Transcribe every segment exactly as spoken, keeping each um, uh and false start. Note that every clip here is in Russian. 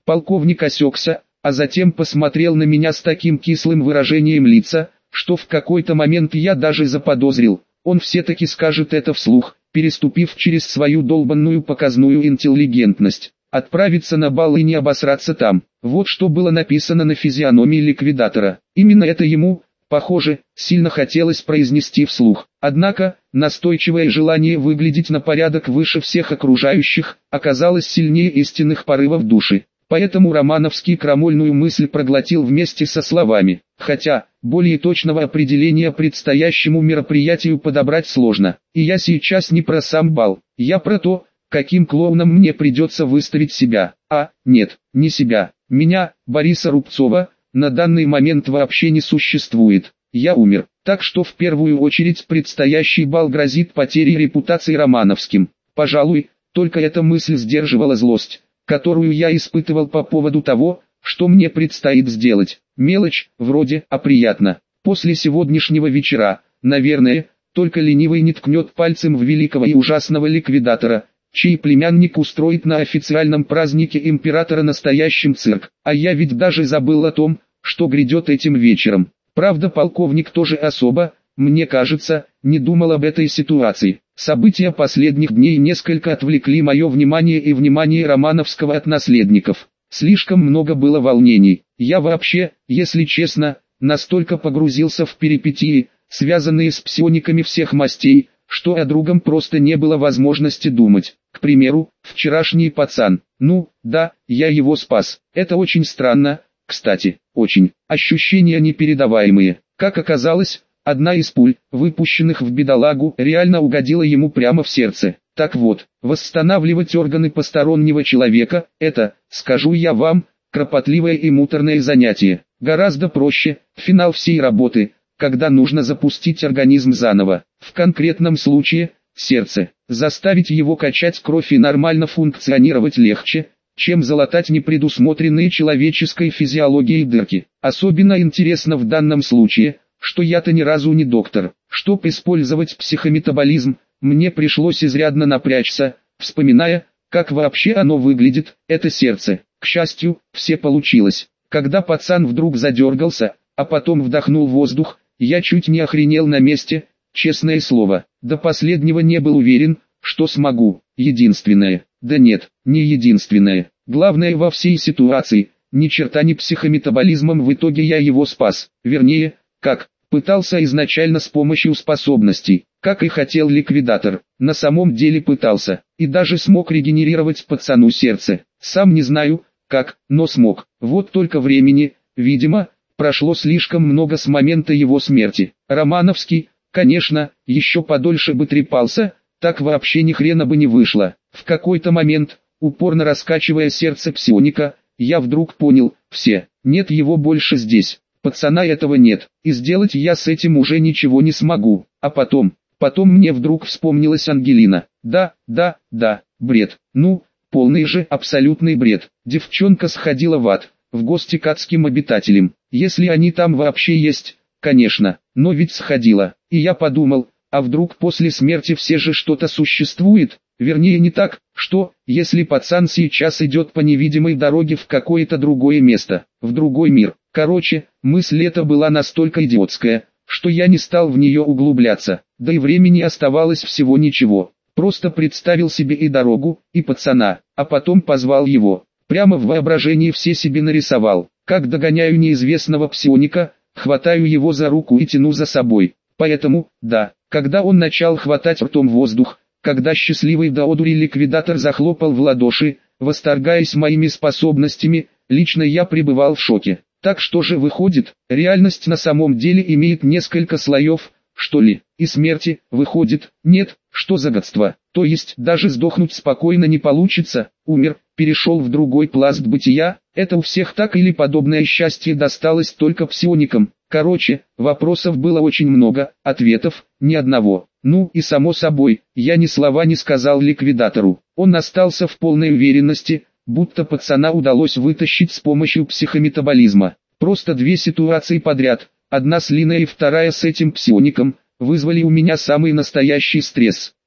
Полковник осекся, а затем посмотрел на меня с таким кислым выражением лица, что в какой-то момент я даже заподозрил, он все-таки скажет это вслух, переступив через свою долбанную показную интеллигентность. Отправиться на бал и не обосраться там. Вот что было написано на физиономии ликвидатора. Именно это ему, похоже, сильно хотелось произнести вслух. Однако, настойчивое желание выглядеть на порядок выше всех окружающих, оказалось сильнее истинных порывов души. Поэтому Романовский крамольную мысль проглотил вместе со словами. Хотя, более точного определения предстоящему мероприятию подобрать сложно. И я сейчас не про сам бал, я про то, каким клоуном мне придется выставить себя. А, нет, не себя. Меня, Бориса Рубцова, на данный момент вообще не существует. Я умер. Так что в первую очередь предстоящий бал грозит потерей репутации Романовским. Пожалуй, только эта мысль сдерживала злость, которую я испытывал по поводу того, что мне предстоит сделать. Мелочь, вроде, а приятно. После сегодняшнего вечера, наверное, только ленивый не ткнет пальцем в великого и ужасного ликвидатора, чей племянник устроит на официальном празднике императора настоящий цирк. А я ведь даже забыл о том, что грядет этим вечером. Правда, полковник тоже особо, мне кажется, не думал об этой ситуации. События последних дней несколько отвлекли мое внимание и внимание Романовского от наследников. Слишком много было волнений. Я вообще, если честно, настолько погрузился в перипетии, связанные с псиониками всех мастей, что о другом просто не было возможности думать. К примеру, вчерашний пацан. Ну, да, я его спас. Это очень странно, кстати, очень. Ощущения непередаваемые. Как оказалось, одна из пуль, выпущенных в бедолагу, реально угодила ему прямо в сердце. Так вот, восстанавливать органы постороннего человека – это, скажу я вам, кропотливое и муторное занятие. Гораздо проще, финал всей работы, когда нужно запустить организм заново. В конкретном случае – сердце. Заставить его качать кровь и нормально функционировать легче, чем залатать непредусмотренные человеческой физиологией дырки. Особенно интересно в данном случае, что я-то ни разу не доктор. Чтоб использовать психометаболизм, мне пришлось изрядно напрячься, вспоминая, как вообще оно выглядит, это сердце. К счастью, все получилось. Когда пацан вдруг задергался, а потом вдохнул воздух, я чуть не охренел на месте, честное слово. До последнего не был уверен, что смогу. Единственное, да нет, не единственное. Главное во всей ситуации, ни черта не психометаболизмом, в итоге я его спас. Вернее, как, пытался изначально с помощью способностей, как и хотел ликвидатор. На самом деле пытался, и даже смог регенерировать пацану сердце. Сам не знаю, как, но смог. Вот только времени, видимо, прошло слишком много с момента его смерти. Романовский, конечно, еще подольше бы трепался, так вообще ни хрена бы не вышло. В какой-то момент, упорно раскачивая сердце псионика, я вдруг понял, все, нет его больше здесь. Пацана этого нет, и сделать я с этим уже ничего не смогу. А потом, потом мне вдруг вспомнилась Ангелина. Да, да, да, бред. Ну, полный же абсолютный бред. Девчонка сходила в ад, в гости к адским обитателям. Если они там вообще есть, конечно, но ведь сходила. И я подумал, а вдруг после смерти все же что-то существует? Вернее не так, что, если пацан сейчас идет по невидимой дороге в какое-то другое место, в другой мир. Короче, мысль эта была настолько идиотская, что я не стал в нее углубляться, да и времени оставалось всего ничего. Просто представил себе и дорогу, и пацана, а потом позвал его. Прямо в воображении все себе нарисовал, как догоняю неизвестного псионика, хватаю его за руку и тяну за собой. Поэтому, да, когда он начал хватать ртом воздух, когда счастливый до одури ликвидатор захлопал в ладоши, восторгаясь моими способностями, лично я пребывал в шоке. Так что же выходит, реальность на самом деле имеет несколько слоев, что ли, и смерти, выходит, нет, что за гадство, то есть даже сдохнуть спокойно не получится, умер, перешел в другой пласт бытия, это у всех так или подобное счастье досталось только псионикам. Короче, вопросов было очень много, ответов ни одного. Ну и само собой, я ни слова не сказал ликвидатору, он остался в полной уверенности, будто пацана удалось вытащить с помощью психометаболизма. Просто две ситуации подряд, одна с Линой и вторая с этим псиоником, вызвали у меня самый настоящий стресс.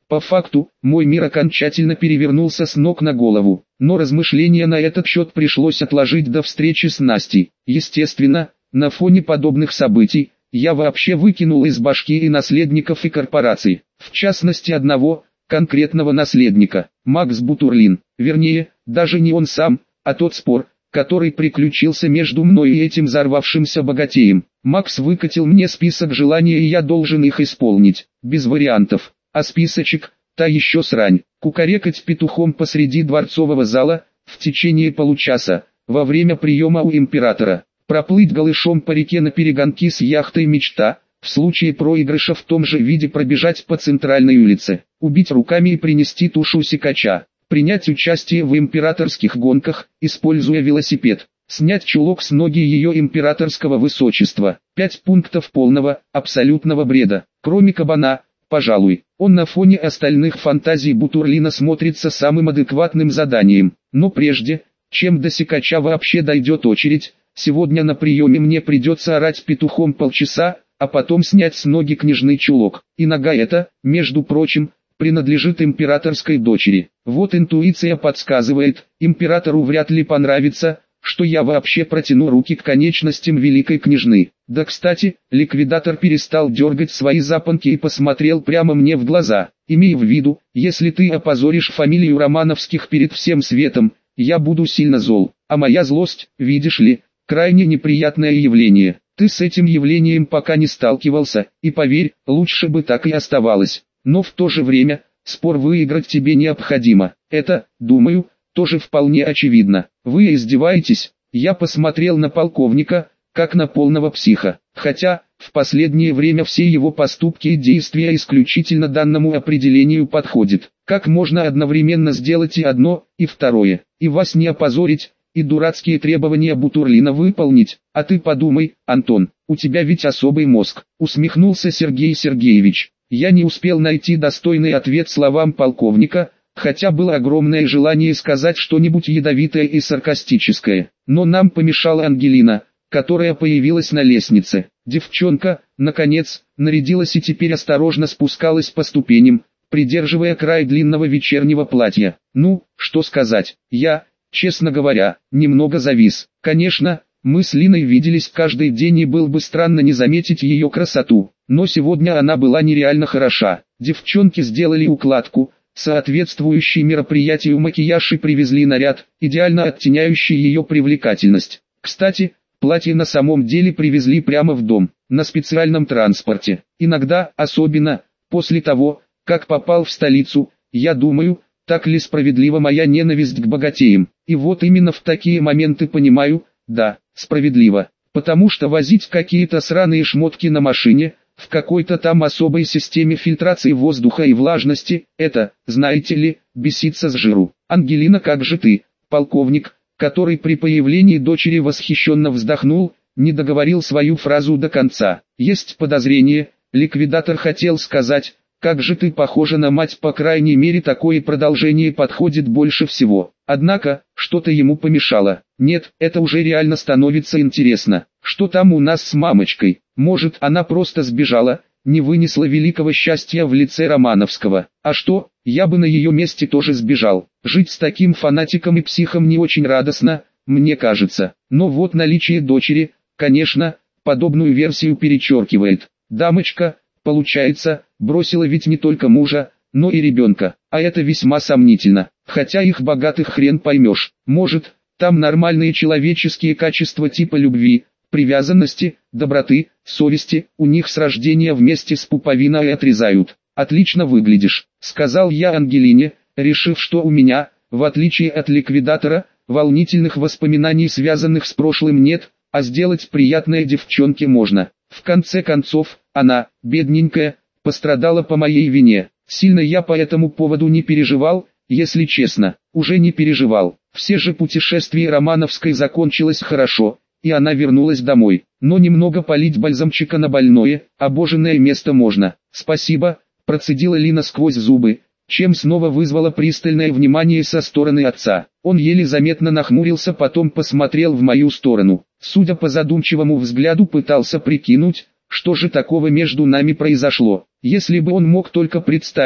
По факту, мой мир окончательно перевернулся с ног на голову, но размышления на этот счет пришлось отложить до встречи с Настей. Естественно, на фоне подобных событий, я вообще выкинул из башки и наследников, и корпораций, в частности одного, конкретного наследника, Макс Бутурлин, вернее, даже не он сам, а тот спор, который приключился между мной и этим взорвавшимся богатеем. Макс выкатил мне список желаний, и я должен их исполнить, без вариантов, а списочек, та еще срань, кукарекать петухом посреди дворцового зала, в течение получаса, во время приема у императора. Проплыть голышом по реке на перегонки с яхтой мечта, в случае проигрыша в том же виде пробежать по центральной улице, убить руками и принести тушу сикача, принять участие в императорских гонках, используя велосипед, снять чулок с ноги ее императорского высочества. Пять пунктов полного, абсолютного бреда, кроме кабана, пожалуй, он на фоне остальных фантазий Бутурлина смотрится самым адекватным заданием, но прежде, чем до сикача вообще дойдет очередь, сегодня на приеме мне придется орать петухом полчаса, а потом снять с ноги княжный чулок. И нога эта, между прочим, принадлежит императорской дочери. Вот интуиция подсказывает, императору вряд ли понравится, что я вообще протяну руки к конечностям великой княжны. Да кстати, ликвидатор перестал дергать свои запонки и посмотрел прямо мне в глаза. Имей в виду, если ты опозоришь фамилию Романовских перед всем светом, я буду сильно зол. А моя злость, видишь ли, крайне неприятное явление. Ты с этим явлением пока не сталкивался, и поверь, лучше бы так и оставалось. Но в то же время, спор выиграть тебе необходимо. Это, думаю, тоже вполне очевидно. Вы издеваетесь? Я посмотрел на полковника, как на полного психа. Хотя, в последнее время все его поступки и действия исключительно данному определению подходят. Как можно одновременно сделать и одно, и второе, и вас не опозорить, и дурацкие требования Бутурлина выполнить? А ты подумай, Антон, у тебя ведь особый мозг, усмехнулся Сергей Сергеевич. Я не успел найти достойный ответ словам полковника, хотя было огромное желание сказать что-нибудь ядовитое и саркастическое. Но нам помешала Ангелина, которая появилась на лестнице. Девчонка, наконец, нарядилась и теперь осторожно спускалась по ступеням, придерживая край длинного вечернего платья. Ну, что сказать, я, честно говоря, немного завис. Конечно, мы с Линой виделись каждый день, и было бы странно не заметить ее красоту. Но сегодня она была нереально хороша. Девчонки сделали укладку, соответствующий мероприятию макияж, и привезли наряд, идеально оттеняющий ее привлекательность. Кстати, платье на самом деле привезли прямо в дом, на специальном транспорте. Иногда, особенно, после того, как попал в столицу, я думаю, так ли справедлива моя ненависть к богатеям. И вот именно в такие моменты понимаю, да, справедливо, потому что возить какие-то сраные шмотки на машине, в какой-то там особой системе фильтрации воздуха и влажности, это, знаете ли, беситься с жиру. Ангелина, как же ты, полковник, который при появлении дочери восхищенно вздохнул, не договорил свою фразу до конца. Есть подозрение, ликвидатор хотел сказать, как же ты похожа на мать, по крайней мере такое продолжение подходит больше всего. Однако, что-то ему помешало. Нет, это уже реально становится интересно. Что там у нас с мамочкой? Может, она просто сбежала, не вынесла великого счастья в лице Романовского. А что, я бы на ее месте тоже сбежал. Жить с таким фанатиком и психом не очень радостно, мне кажется. Но вот наличие дочери, конечно, подобную версию перечеркивает. Дамочка, получается, бросила ведь не только мужа, но и ребенка. А это весьма сомнительно. Хотя их богатых хрен поймешь. Может, там нормальные человеческие качества типа любви, привязанности, доброты, совести, у них с рождения вместе с пуповиной отрезают. «Отлично выглядишь», — сказал я Ангелине, решив, что у меня, в отличие от ликвидатора, волнительных воспоминаний, связанных с прошлым, нет, а сделать приятное девчонке можно. В конце концов, она, бедненькая, пострадала по моей вине. Сильно я по этому поводу не переживал, если честно, уже не переживал. Все же путешествие Романовской закончилось хорошо, и она вернулась домой. Но немного полить бальзамчика на больное, обожженное место можно. «Спасибо», — процедила Лина сквозь зубы, чем снова вызвала пристальное внимание со стороны отца. Он еле заметно нахмурился, потом посмотрел в мою сторону. Судя по задумчивому взгляду, пытался прикинуть, что же такого между нами произошло. Если бы он мог только представить,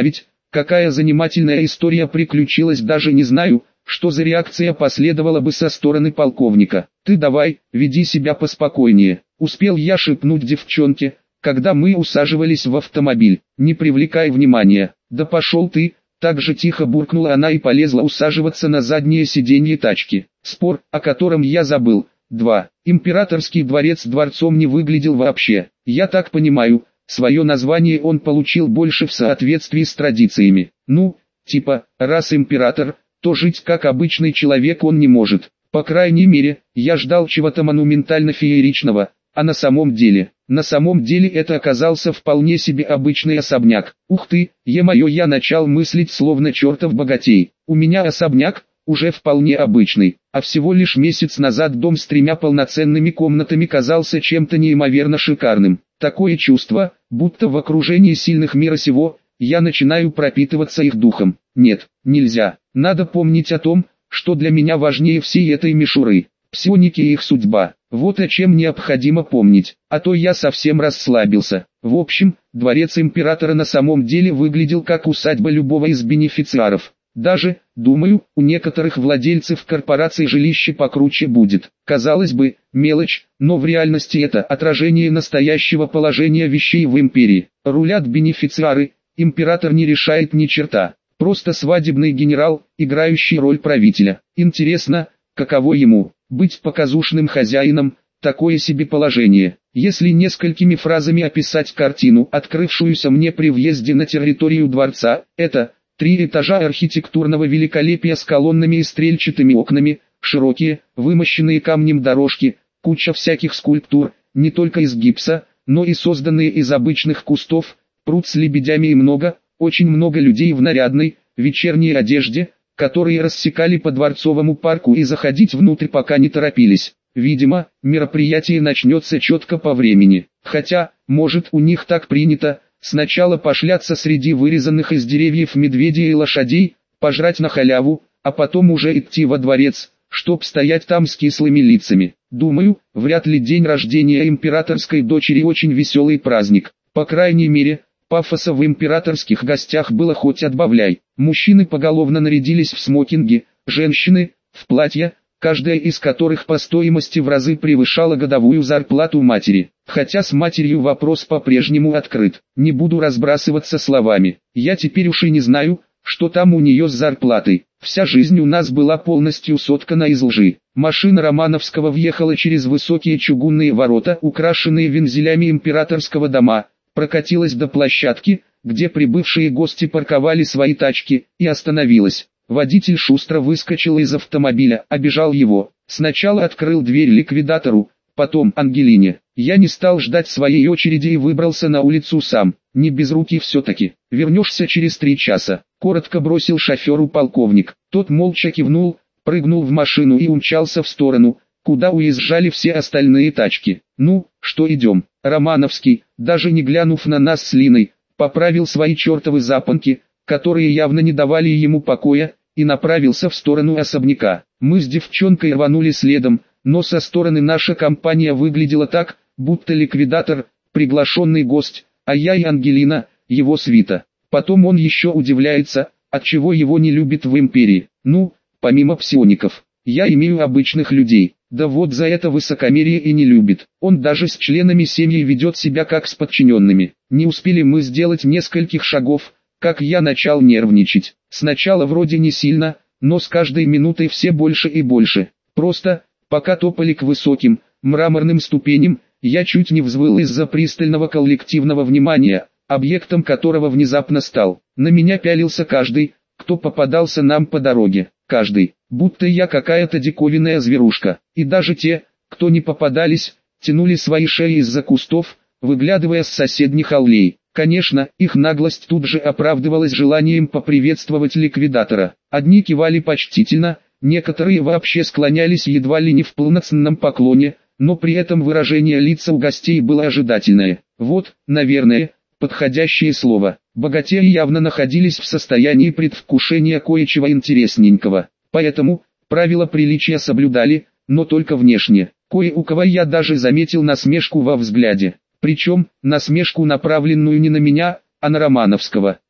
какая занимательная история приключилась, даже не знаю, что за реакция последовала бы со стороны полковника. Ты давай, веди себя поспокойнее, успел я шепнуть девчонке, когда мы усаживались в автомобиль. Не привлекай внимания. Да пошел ты, так же тихо буркнула она и полезла усаживаться на заднее сиденье тачки. Спор, о котором я забыл. два. Императорский дворец дворцом не выглядел вообще. Я так понимаю, свое название он получил больше в соответствии с традициями. Ну, типа, раз император, то жить как обычный человек он не может. По крайней мере, я ждал чего-то монументально-фееричного, а на самом деле, на самом деле это оказался вполне себе обычный особняк. Ух ты, е-мое, я начал мыслить словно чертов богатей. У меня особняк, уже вполне обычный, а всего лишь месяц назад дом с тремя полноценными комнатами казался чем-то неимоверно шикарным. Такое чувство, будто в окружении сильных мира сего, я начинаю пропитываться их духом. Нет, нельзя. Надо помнить о том, что для меня важнее всей этой мишуры. Псионики и их судьба. Вот о чем необходимо помнить, а то я совсем расслабился. В общем, дворец императора на самом деле выглядел как усадьба любого из бенефициаров. Даже, думаю, у некоторых владельцев корпораций жилище покруче будет. Казалось бы, мелочь, но в реальности это отражение настоящего положения вещей в империи. Рулят бенефициары, император не решает ни черта. Просто свадебный генерал, играющий роль правителя. Интересно, каково ему, быть показушным хозяином, такое себе положение. Если несколькими фразами описать картину, открывшуюся мне при въезде на территорию дворца, это три этажа архитектурного великолепия с колоннами и стрельчатыми окнами, широкие, вымощенные камнем дорожки, куча всяких скульптур, не только из гипса, но и созданные из обычных кустов, пруд с лебедями и много, очень много людей в нарядной, вечерней одежде, которые рассекали по Дворцовому парку и заходить внутрь пока не торопились. Видимо, мероприятие начнется четко по времени. Хотя, может, у них так принято, сначала пошляться среди вырезанных из деревьев медведей и лошадей, пожрать на халяву, а потом уже идти во дворец, чтоб стоять там с кислыми лицами. Думаю, вряд ли день рождения императорской дочери очень веселый праздник. По крайней мере, пафоса в императорских гостях было хоть отбавляй. Мужчины поголовно нарядились в смокинги, женщины – в платья, каждая из которых по стоимости в разы превышала годовую зарплату матери. Хотя с матерью вопрос по-прежнему открыт. Не буду разбрасываться словами. Я теперь уж и не знаю, что там у нее с зарплатой. Вся жизнь у нас была полностью соткана из лжи. Машина Романовского въехала через высокие чугунные ворота, украшенные вензелями императорского дома, прокатилась до площадки, где прибывшие гости парковали свои тачки, и остановилась. Водитель шустро выскочил из автомобиля, обежал его. Сначала открыл дверь ликвидатору, потом Ангелине. Я не стал ждать своей очереди и выбрался на улицу сам. Не без руки все-таки. Вернешься через три часа. Коротко бросил шоферу полковник. Тот молча кивнул, прыгнул в машину и умчался в сторону, куда уезжали все остальные тачки. Ну, что идем? Романовский, даже не глянув на нас с Линой, поправил свои чертовы запонки, которые явно не давали ему покоя, и направился в сторону особняка. Мы с девчонкой рванули следом, но со стороны наша компания выглядела так, будто ликвидатор, приглашенный гость, а я и Ангелина, его свита. Потом он еще удивляется, отчего его не любят в империи. Ну, помимо псиоников, я имею обычных людей. Да вот за это высокомерие и не любит. Он даже с членами семьи ведет себя как с подчиненными. Не успели мы сделать нескольких шагов, как я начал нервничать. Сначала вроде не сильно, но с каждой минутой все больше и больше. Просто, пока топали к высоким, мраморным ступеням, я чуть не взвыл из-за пристального коллективного внимания, объектом которого внезапно стал. На меня пялился каждый, кто попадался нам по дороге. Каждый, будто я какая-то диковинная зверушка. И даже те, кто не попадались, тянули свои шеи из-за кустов, выглядывая с соседних аллей. Конечно, их наглость тут же оправдывалась желанием поприветствовать ликвидатора. Одни кивали почтительно, некоторые вообще склонялись едва ли не в полноценном поклоне, но при этом выражение лица у гостей было ожидательное. Вот, наверное, подходящее слово. Богатеи явно находились в состоянии предвкушения кое-чего интересненького. Поэтому, правила приличия соблюдали, но только внешне. Кое у кого я даже заметил насмешку во взгляде. Причем, насмешку, направленную не на меня, а на Романовского.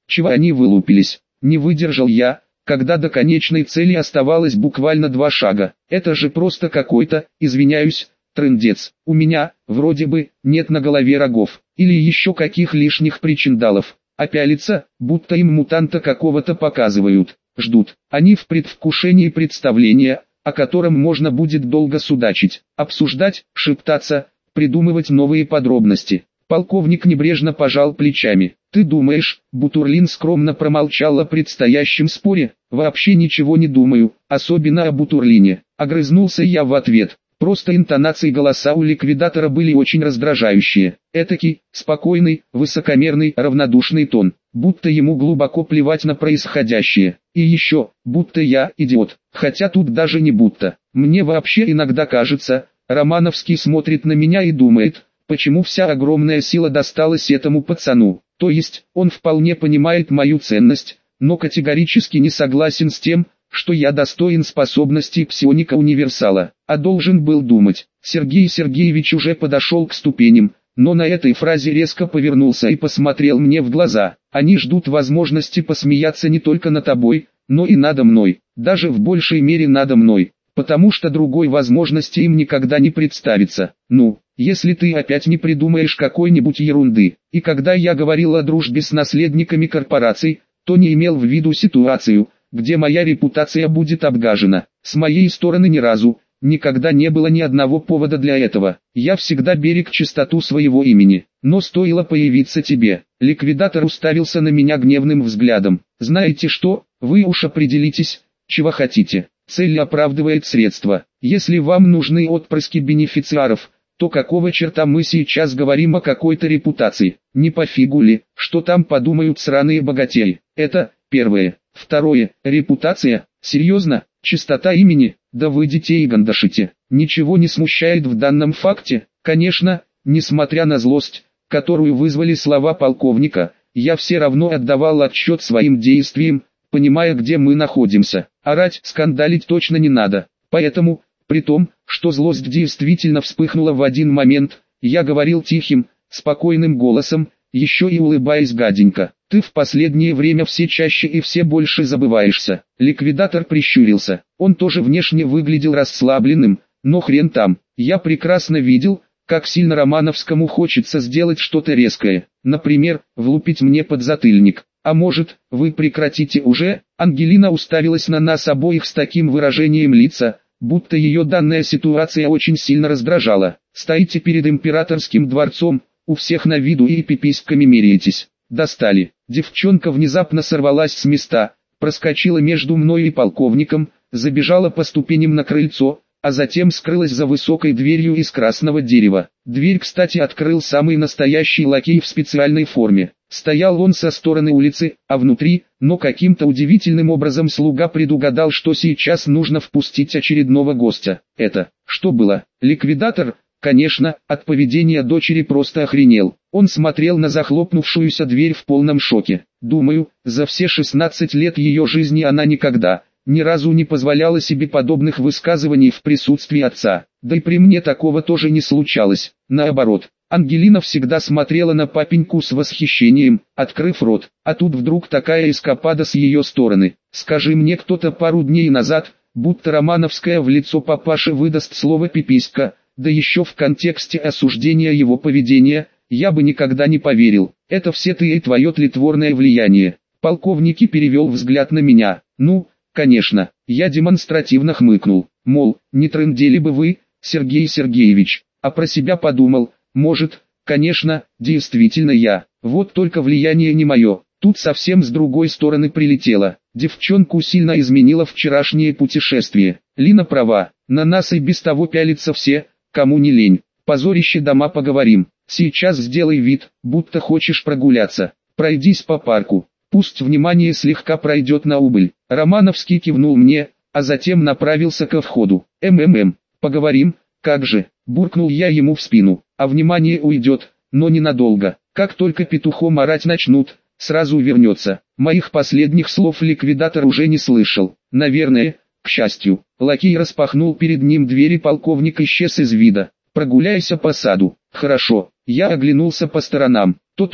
Чего они вылупились? Не выдержал я, когда до конечной цели оставалось буквально два шага. Это же просто какой-то, извиняюсь, трындец. У меня, вроде бы, нет на голове рогов, или еще каких лишних причиндалов. А пялиться, будто им мутанта какого-то показывают, ждут. Они в предвкушении представления, о котором можно будет долго судачить, обсуждать, шептаться, придумывать новые подробности. Полковник небрежно пожал плечами. «Ты думаешь?» Бутурлин скромно промолчал о предстоящем споре. «Вообще ничего не думаю, особенно о Бутурлине». Огрызнулся я в ответ. Просто интонации голоса у ликвидатора были очень раздражающие. Этакий, спокойный, высокомерный, равнодушный тон. Будто ему глубоко плевать на происходящее. И еще, будто я идиот. Хотя тут даже не будто. Мне вообще иногда кажется, Романовский смотрит на меня и думает, почему вся огромная сила досталась этому пацану. То есть, он вполне понимает мою ценность, но категорически не согласен с тем, что я достоин способностей псионика-универсала, а должен был думать. Сергей Сергеевич уже подошел к ступеням, но на этой фразе резко повернулся и посмотрел мне в глаза. Они ждут возможности посмеяться не только над тобой, но и надо мной, даже в большей мере надо мной, потому что другой возможности им никогда не представится. Ну, если ты опять не придумаешь какой-нибудь ерунды. И когда я говорил о дружбе с наследниками корпораций, то не имел в виду ситуацию, где моя репутация будет обгажена. С моей стороны ни разу, никогда не было ни одного повода для этого. Я всегда берег чистоту своего имени. Но стоило появиться тебе. Ликвидатор уставился на меня гневным взглядом. Знаете что, вы уж определитесь, чего хотите. Цель оправдывает средства. Если вам нужны отпрыски бенефициаров, то какого черта мы сейчас говорим о какой-то репутации? Не пофигу ли, что там подумают сраные богатеи? Это, первое. Второе, репутация, серьезно, чистота имени, да вы детей гандашите. Ничего не смущает в данном факте, конечно, несмотря на злость, которую вызвали слова полковника, я все равно отдавал отчет своим действиям, понимая, где мы находимся. Орать, скандалить точно не надо, поэтому, при том, что злость действительно вспыхнула в один момент, я говорил тихим, спокойным голосом, еще и улыбаясь гаденько. Ты в последнее время все чаще и все больше забываешься. Ликвидатор прищурился. Он тоже внешне выглядел расслабленным, но хрен там. Я прекрасно видел, как сильно Романовскому хочется сделать что-то резкое. Например, влупить мне подзатыльник. А может, вы прекратите уже? Ангелина уставилась на нас обоих с таким выражением лица, будто ее данная ситуация очень сильно раздражала. Стоите перед императорским дворцом, у всех на виду и пиписьками меряетесь. Достали. Девчонка внезапно сорвалась с места, проскочила между мной и полковником, забежала по ступеням на крыльцо, а затем скрылась за высокой дверью из красного дерева. Дверь, кстати, открыл самый настоящий лакей в специальной форме. Стоял он со стороны улицы, а внутри, но каким-то удивительным образом слуга предугадал, что сейчас нужно впустить очередного гостя. Это, что было? Ликвидатор? Конечно, от поведения дочери просто охренел. Он смотрел на захлопнувшуюся дверь в полном шоке. Думаю, за все шестнадцать лет ее жизни она никогда, ни разу не позволяла себе подобных высказываний в присутствии отца. Да и при мне такого тоже не случалось. Наоборот, Ангелина всегда смотрела на папеньку с восхищением, открыв рот. А тут вдруг такая эскапада с ее стороны. Скажи мне кто-то пару дней назад, будто Романовская в лицо папаше выдаст слово «пиписька», да еще в контексте осуждения его поведения, я бы никогда не поверил. Это все ты и твое тлетворное влияние. Полковник перевел взгляд на меня. Ну, конечно, я демонстративно хмыкнул. Мол, не трындели бы вы, Сергей Сергеевич. А про себя подумал, может, конечно, действительно я. Вот только влияние не мое. Тут совсем с другой стороны прилетело. Девчонку сильно изменило вчерашнее путешествие. Лина права, на нас и без того пялятся все, кому не лень. Позорище, дома поговорим. Сейчас сделай вид, будто хочешь прогуляться. Пройдись по парку. Пусть внимание слегка пройдет на убыль. Романовский кивнул мне, а затем направился ко входу. МММ, поговорим, как же, буркнул я ему в спину. А внимание уйдет, но ненадолго. Как только петухом орать начнут, сразу вернется. Моих последних слов ликвидатор уже не слышал. Наверное, к счастью. Лакей распахнул перед ним дверь, и полковник исчез из вида. Прогуляйся по саду. Хорошо. Я оглянулся по сторонам. То тут,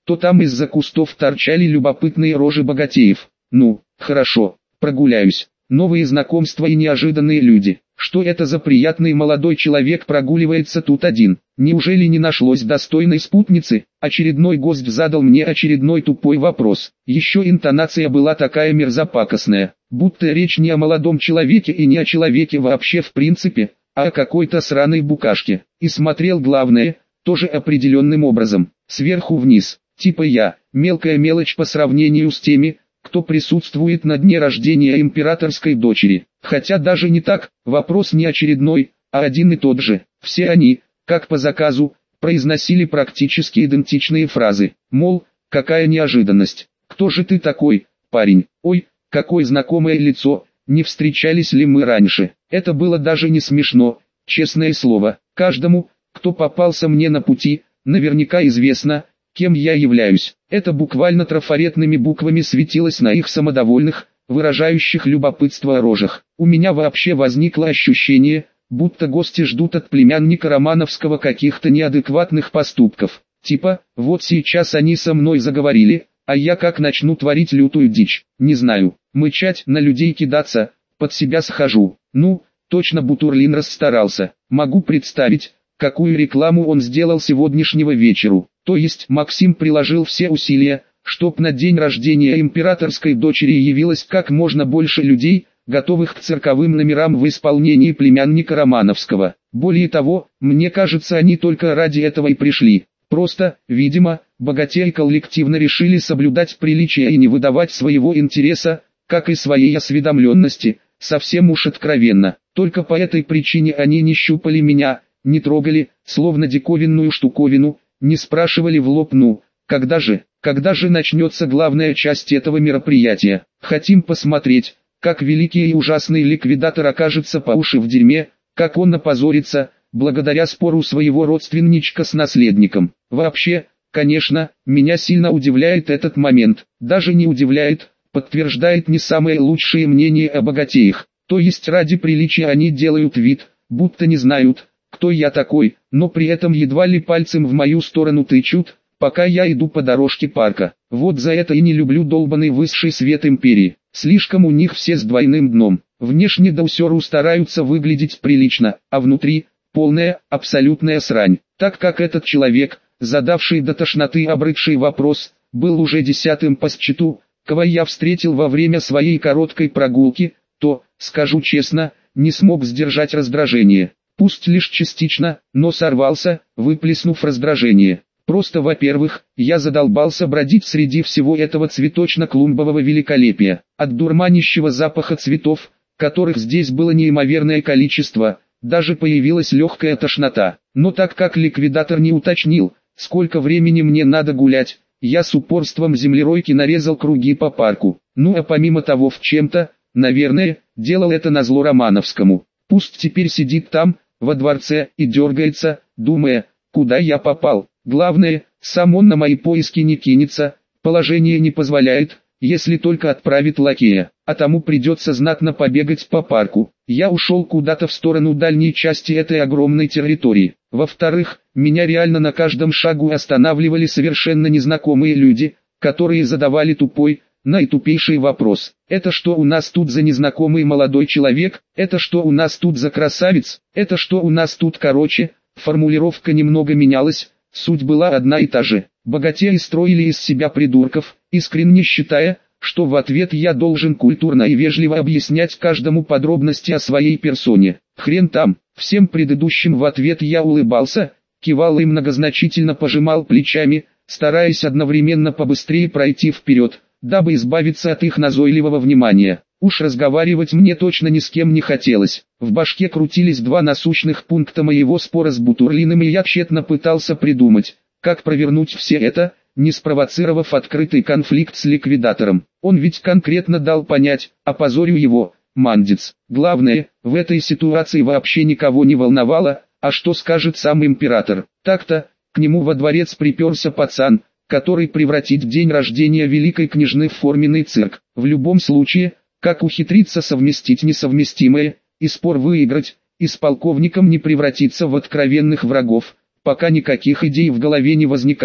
то там из-за кустов торчали любопытные рожи богатеев. Ну, хорошо, прогуляюсь. Новые знакомства и неожиданные люди. Что это за приятный молодой человек прогуливается тут один? Неужели не нашлось достойной спутницы? Очередной гость задал мне очередной тупой вопрос. Еще интонация была такая мерзопакостная, будто речь не о молодом человеке и не о человеке вообще в принципе, а о какой-то сраной букашке. И смотрел главное, тоже определенным образом, сверху вниз. Типа я, мелкая мелочь по сравнению с теми, кто присутствует на дне рождения императорской дочери. Хотя даже не так, вопрос не очередной, а один и тот же. Все они, как по заказу, произносили практически идентичные фразы. Мол, какая неожиданность. Кто же ты такой, парень? Ой, какое знакомое лицо, не встречались ли мы раньше? Это было даже не смешно, честное слово. Каждому, кто попался мне на пути, наверняка известно, кем я являюсь. Это буквально трафаретными буквами светилось на их самодовольных, выражающих любопытство рожах. У меня вообще возникло ощущение, будто гости ждут от племянника Романовского каких-то неадекватных поступков. Типа, вот сейчас они со мной заговорили, а я как начну творить лютую дичь, не знаю, мычать, на людей кидаться, под себя схожу. Ну, точно Бутурлин расстарался. Могу представить, какую рекламу он сделал сегодняшнего вечеру. То есть Максим приложил все усилия, чтоб на день рождения императорской дочери явилось как можно больше людей, готовых к цирковым номерам в исполнении племянника Романовского. Более того, мне кажется, они только ради этого и пришли. Просто, видимо, богатеи коллективно решили соблюдать приличия и не выдавать своего интереса, как и своей осведомленности, совсем уж откровенно. Только по этой причине они не щупали меня, не трогали, словно диковинную штуковину, не спрашивали в лоб: ну, когда же, когда же начнется главная часть этого мероприятия. Хотим посмотреть, как великий и ужасный ликвидатор окажется по уши в дерьме, как он опозорится, благодаря спору своего родственничка с наследником. Вообще, конечно, меня сильно удивляет этот момент, даже не удивляет, подтверждает не самые лучшие мнения о богатеях. То есть ради приличия они делают вид, будто не знают, кто я такой, но при этом едва ли пальцем в мою сторону тычут, пока я иду по дорожке парка. Вот за это и не люблю долбанный высший свет империи. Слишком у них все с двойным дном. Внешне до усеру стараются выглядеть прилично, а внутри полная, абсолютная срань. Так как этот человек, задавший до тошноты обрыдший вопрос, был уже десятым по счету, кого я встретил во время своей короткой прогулки, то, скажу честно, не смог сдержать раздражение. Пусть лишь частично, но сорвался, выплеснув раздражение. Просто, во-первых, я задолбался бродить среди всего этого цветочно-клумбового великолепия, от дурманящего запаха цветов, которых здесь было неимоверное количество, даже появилась легкая тошнота. Но так как ликвидатор не уточнил, сколько времени мне надо гулять, я с упорством землеройки нарезал круги по парку. Ну а помимо того, в чем-то, наверное, делал это назло Романовскому. Пусть теперь сидит там, во дворце, и дергается, думая, куда я попал. Главное, сам он на мои поиски не кинется, положение не позволяет, если только отправит лакея, а тому придется знатно побегать по парку. Я ушел куда-то в сторону дальней части этой огромной территории. Во-вторых, меня реально на каждом шагу останавливали совершенно незнакомые люди, которые задавали тупой, наитупейший вопрос. Это что у нас тут за незнакомый молодой человек? Это что у нас тут за красавец? Это что у нас тут короче? Формулировка немного менялась, суть была одна и та же. Богатеи строили из себя придурков, искренне считая, что в ответ я должен культурно и вежливо объяснять каждому подробности о своей персоне. Хрен там, всем предыдущим в ответ я улыбался, кивал и многозначительно пожимал плечами, стараясь одновременно побыстрее пройти вперед, дабы избавиться от их назойливого внимания. Уж разговаривать мне точно ни с кем не хотелось. В башке крутились два насущных пункта моего спора с Бутурлиным, и я тщетно пытался придумать, как провернуть все это, не спровоцировав открытый конфликт с ликвидатором. Он ведь конкретно дал понять: опозорю его, мандец. Главное, в этой ситуации вообще никого не волновало, а что скажет сам император. Так-то, к нему во дворец приперся пацан, который превратит день рождения великой княжны в форменный цирк. В любом случае, как ухитриться совместить несовместимое, и спор выиграть, и с полковником не превратиться в откровенных врагов, пока никаких идей в голове не возникало.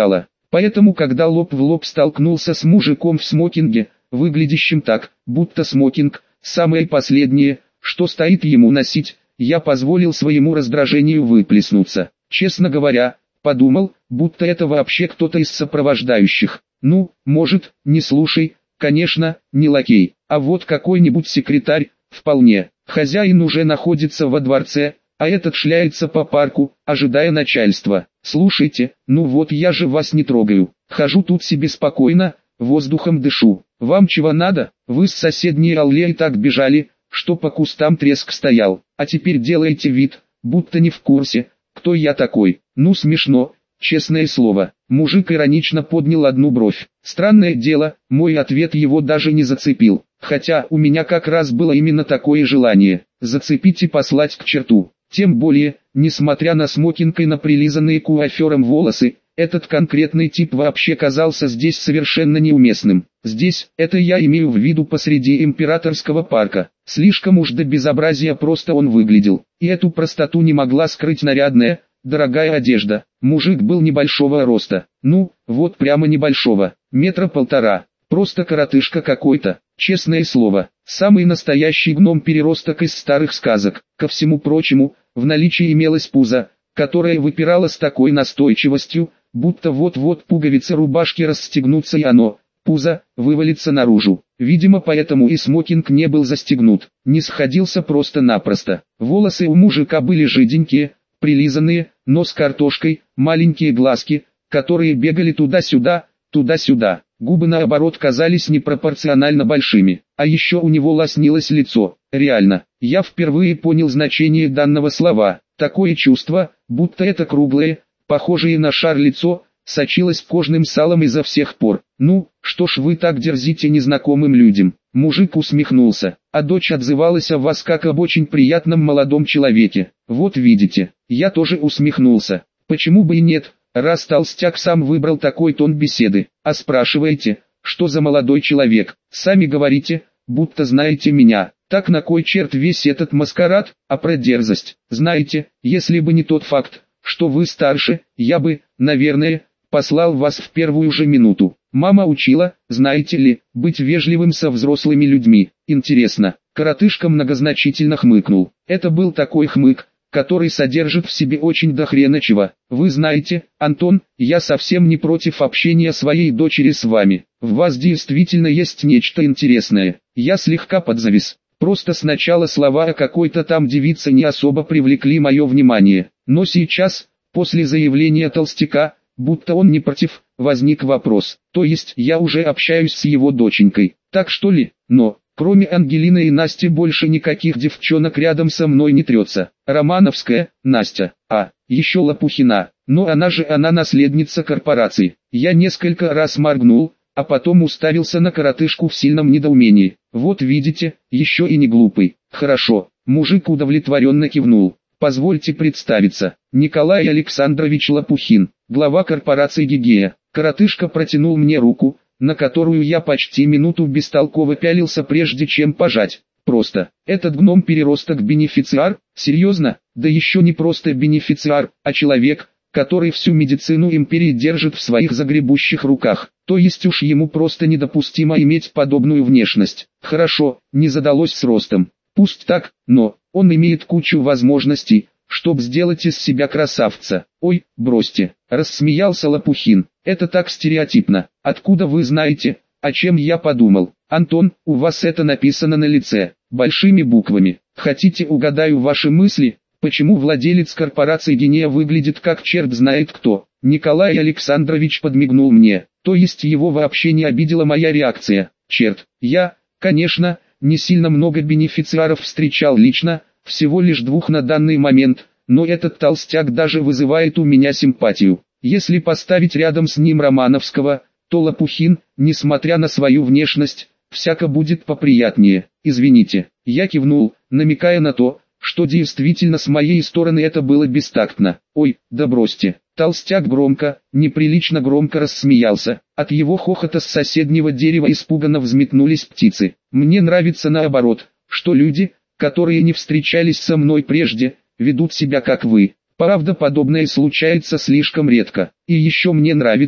Поэтому когда лоб в лоб столкнулся с мужиком в смокинге, выглядящим так, будто смокинг – самое последнее, что стоит ему носить, я позволил своему раздражению выплеснуться. Честно говоря, подумал, будто это вообще кто-то из сопровождающих. Ну, может, не слушай, конечно, не лакей, а вот какой-нибудь секретарь, вполне. Хозяин уже находится во дворце, а этот шляется по парку, ожидая начальства. Слушайте, ну вот я же вас не трогаю, хожу тут себе спокойно, воздухом дышу. Вам чего надо? Вы с соседней аллеи так бежали, что по кустам треск стоял, а теперь делаете вид, будто не в курсе, кто я такой. Ну смешно, честное слово. Мужик иронично поднял одну бровь. Странное дело, мой ответ его даже не зацепил, хотя у меня как раз было именно такое желание, зацепить и послать к черту. Тем более, несмотря на смокинг и на прилизанные куафером волосы, этот конкретный тип вообще казался здесь совершенно неуместным. Здесь, это я имею в виду посреди императорского парка. Слишком уж до безобразия просто он выглядел. И эту простоту не могла скрыть нарядная, дорогая одежда. Мужик был небольшого роста. Ну, вот прямо небольшого. Метра полтора. Просто коротышка какой-то. Честное слово. Самый настоящий гном-переросток из старых сказок. Ко всему прочему, в наличии имелось пузо, которое выпирало с такой настойчивостью, будто вот-вот пуговицы рубашки расстегнутся и оно, пузо, вывалится наружу. Видимо, поэтому и смокинг не был застегнут, не сходился просто-напросто. Волосы у мужика были жиденькие, прилизанные, нос картошкой, маленькие глазки, которые бегали туда-сюда, туда-сюда. Губы наоборот казались непропорционально большими, а еще у него лоснилось лицо. Реально, я впервые понял значение данного слова. Такое чувство, будто это круглое, похожее на шар лицо, сочилось кожным салом изо всех пор. Ну, что ж вы так дерзите незнакомым людям? Мужик усмехнулся, а дочь отзывалась о вас как об очень приятном молодом человеке. Вот видите, я тоже усмехнулся. Почему бы и нет? Раз толстяк сам выбрал такой тон беседы, а спрашиваете, что за молодой человек, сами говорите, будто знаете меня, так на кой черт весь этот маскарад, а про дерзость, знаете, если бы не тот факт, что вы старше, я бы, наверное, послал вас в первую же минуту. Мама учила, знаете ли, быть вежливым со взрослыми людьми. Интересно, коротышка многозначительно хмыкнул. Это был такой хмык, который содержит в себе очень дохрена чего. Вы знаете, Антон, я совсем не против общения своей дочери с вами. В вас действительно есть нечто интересное. Я слегка подзавис. Просто сначала слова о какой-то там девице не особо привлекли мое внимание. Но сейчас, после заявления толстяка, будто он не против, возник вопрос. То есть я уже общаюсь с его доченькой. Так что ли? Но... Кроме Ангелины и Насти больше никаких девчонок рядом со мной не трется. Романовская, Настя, а, еще Лопухина, но она же она наследница корпорации. Я несколько раз моргнул, а потом уставился на коротышку в сильном недоумении. Вот видите, еще и не глупый. Хорошо, мужик удовлетворенно кивнул. Позвольте представиться, Николай Александрович Лопухин, глава корпорации Гигея. Коротышка протянул мне руку, на которую я почти минуту бестолково пялился прежде чем пожать. Просто, этот гном-переросток бенефициар, серьезно, да еще не просто бенефициар, а человек, который всю медицину империи держит в своих загребущих руках. То есть уж ему просто недопустимо иметь подобную внешность. Хорошо, не задалось с ростом. Пусть так, но, он имеет кучу возможностей, чтоб сделать из себя красавца. Ой, бросьте, рассмеялся Лопухин. Это так стереотипно. Откуда вы знаете, о чем я подумал? Антон, у вас это написано на лице, большими буквами. Хотите угадаю ваши мысли? Почему владелец корпорации Гинея выглядит как черт знает кто? Николай Александрович подмигнул мне. То есть его вообще не обидела моя реакция. Черт, я, конечно, не сильно много бенефициаров встречал лично, всего лишь двух на данный момент, но этот толстяк даже вызывает у меня симпатию. Если поставить рядом с ним Романовского, то Лопухин, несмотря на свою внешность, всяко будет поприятнее. Извините, я кивнул, намекая на то, что действительно с моей стороны это было бестактно. Ой, да бросьте. Толстяк громко, неприлично громко рассмеялся. От его хохота с соседнего дерева испуганно взметнулись птицы. Мне нравится наоборот, что люди, которые не встречались со мной прежде, ведут себя как вы. Правда, подобное случается слишком редко. И еще мне нравится,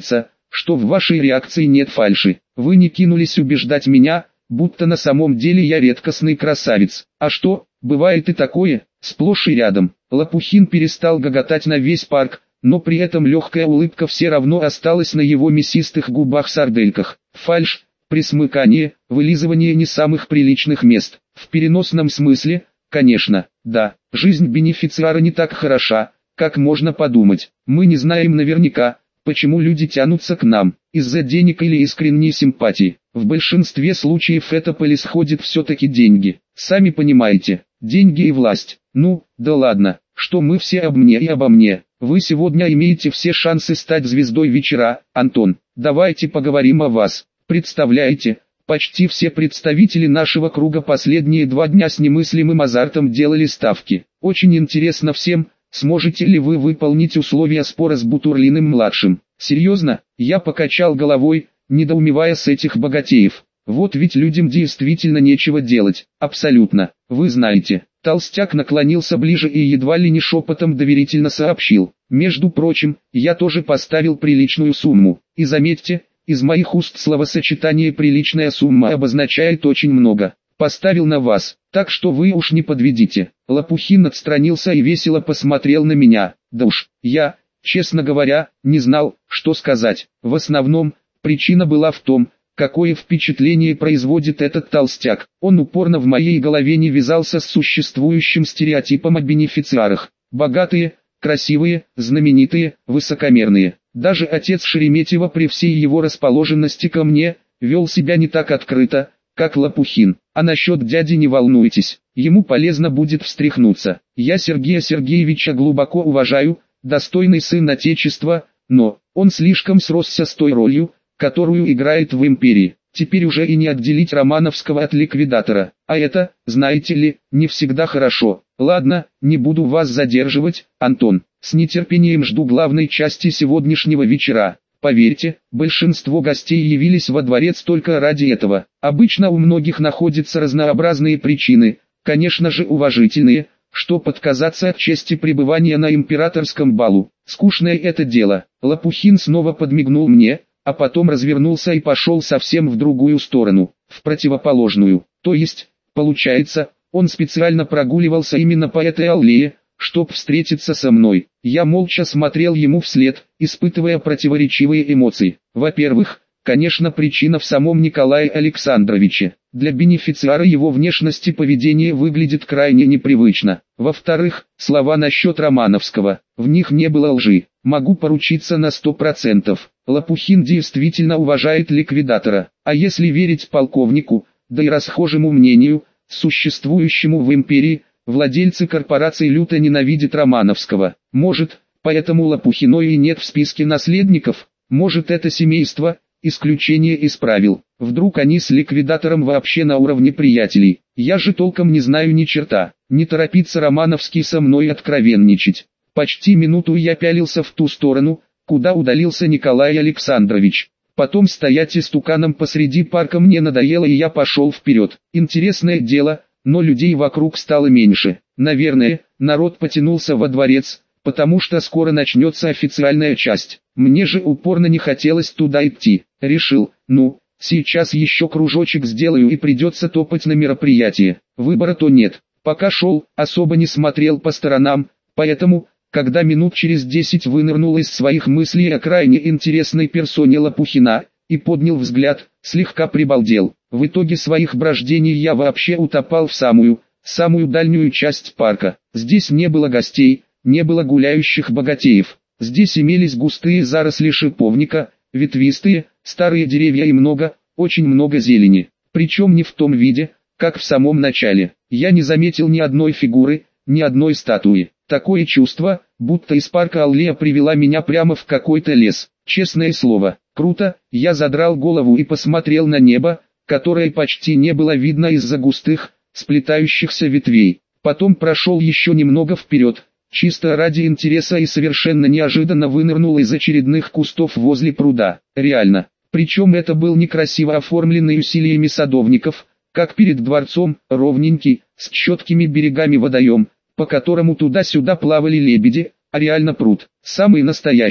что в вашей реакции нет фальши. Вы не кинулись убеждать меня, будто на самом деле я редкостный красавец. А что, бывает и такое, сплошь и рядом. Лопухин перестал гоготать на весь парк, но при этом легкая улыбка все равно осталась на его мясистых губах-сардельках. Фальшь, присмыкание, вылизывание не самых приличных мест. В переносном смысле, конечно, да, жизнь бенефициара не так хороша, как можно подумать. Мы не знаем наверняка, почему люди тянутся к нам, из-за денег или искренней симпатии. В большинстве случаев это происходит все-таки деньги. Сами понимаете, деньги и власть. Ну, да ладно, что мы все об мне и обо мне. Вы сегодня имеете все шансы стать звездой вечера, Антон. Давайте поговорим о вас. Представляете, почти все представители нашего круга последние два дня с немыслимым азартом делали ставки. Очень интересно всем, сможете ли вы выполнить условия спора с Бутурлиным-младшим. Серьезно, я покачал головой, недоумевая с этих богатеев. Вот ведь людям действительно нечего делать. Абсолютно. Вы знаете. Толстяк наклонился ближе и едва ли не шепотом доверительно сообщил. Между прочим, я тоже поставил приличную сумму. И заметьте, из моих уст словосочетание «приличная сумма» обозначает очень много. Поставил на вас, так что вы уж не подведите. Лопухин отстранился и весело посмотрел на меня. Да уж, я, честно говоря, не знал, что сказать. В основном, причина была в том, какое впечатление производит этот толстяк. Он упорно в моей голове не вязался с существующим стереотипом о бенефициарах. Богатые, красивые, знаменитые, высокомерные. Даже отец Шереметьева при всей его расположенности ко мне, вел себя не так открыто, как Лопухин. А насчет дяди не волнуйтесь, ему полезно будет встряхнуться. Я Сергея Сергеевича глубоко уважаю, достойный сын Отечества, но он слишком сросся с той ролью, которую играет в империи. Теперь уже и не отделить Романовского от ликвидатора. А это, знаете ли, не всегда хорошо. Ладно, не буду вас задерживать, Антон. С нетерпением жду главной части сегодняшнего вечера. Поверьте, большинство гостей явились во дворец только ради этого. Обычно у многих находятся разнообразные причины, конечно же уважительные, что отказаться от чести пребывания на императорском балу. Скучное это дело. Лопухин снова подмигнул мне, а потом развернулся и пошел совсем в другую сторону, в противоположную. То есть, получается, он специально прогуливался именно по этой аллее, чтоб встретиться со мной. Я молча смотрел ему вслед, испытывая противоречивые эмоции. Во-первых, конечно, причина в самом Николае Александровиче. Для бенефициара его внешность и поведение выглядит крайне непривычно. Во-вторых, слова насчет Романовского. В них не было лжи. Могу поручиться на сто процентов. Лопухин действительно уважает ликвидатора. А если верить полковнику, да и расхожему мнению, существующему в империи, владельцы корпораций люто ненавидят Романовского. Может, поэтому Лопухино и нет в списке наследников? Может, это семейство исключение из правил. Вдруг они с ликвидатором вообще на уровне приятелей. Я же толком не знаю ни черта. Не торопится Романовский со мной откровенничать. Почти минуту я пялился в ту сторону, куда удалился Николай Александрович. Потом стоять истуканом посреди парка мне надоело, и я пошел вперед. Интересное дело, но людей вокруг стало меньше. Наверное, народ потянулся во дворец, потому что скоро начнется официальная часть. Мне же упорно не хотелось туда идти. Решил, ну, сейчас еще кружочек сделаю и придется топать на мероприятие. Выбора-то нет. Пока шел, особо не смотрел по сторонам, поэтому, когда минут через десять вынырнул из своих мыслей о крайне интересной персоне Лопухина, и поднял взгляд, слегка прибалдел. В итоге своих брождений я вообще утопал в самую, самую дальнюю часть парка. Здесь не было гостей, не было гуляющих богатеев. Здесь имелись густые заросли шиповника, ветвистые, старые деревья и много, очень много зелени. Причем не в том виде, как в самом начале. Я не заметил ни одной фигуры, ни одной статуи. Такое чувство, будто из парка аллея привела меня прямо в какой-то лес. Честное слово, круто. Я задрал голову и посмотрел на небо, которое почти не было видно из-за густых, сплетающихся ветвей. Потом прошел еще немного вперед, чисто ради интереса, и совершенно неожиданно вынырнул из очередных кустов возле пруда. Реально. Причем это был некрасиво оформленный усилиями садовников, как перед дворцом, ровненький, с четкими берегами водоем, по которому туда-сюда плавали лебеди, а реально пруд. Самый настоящий.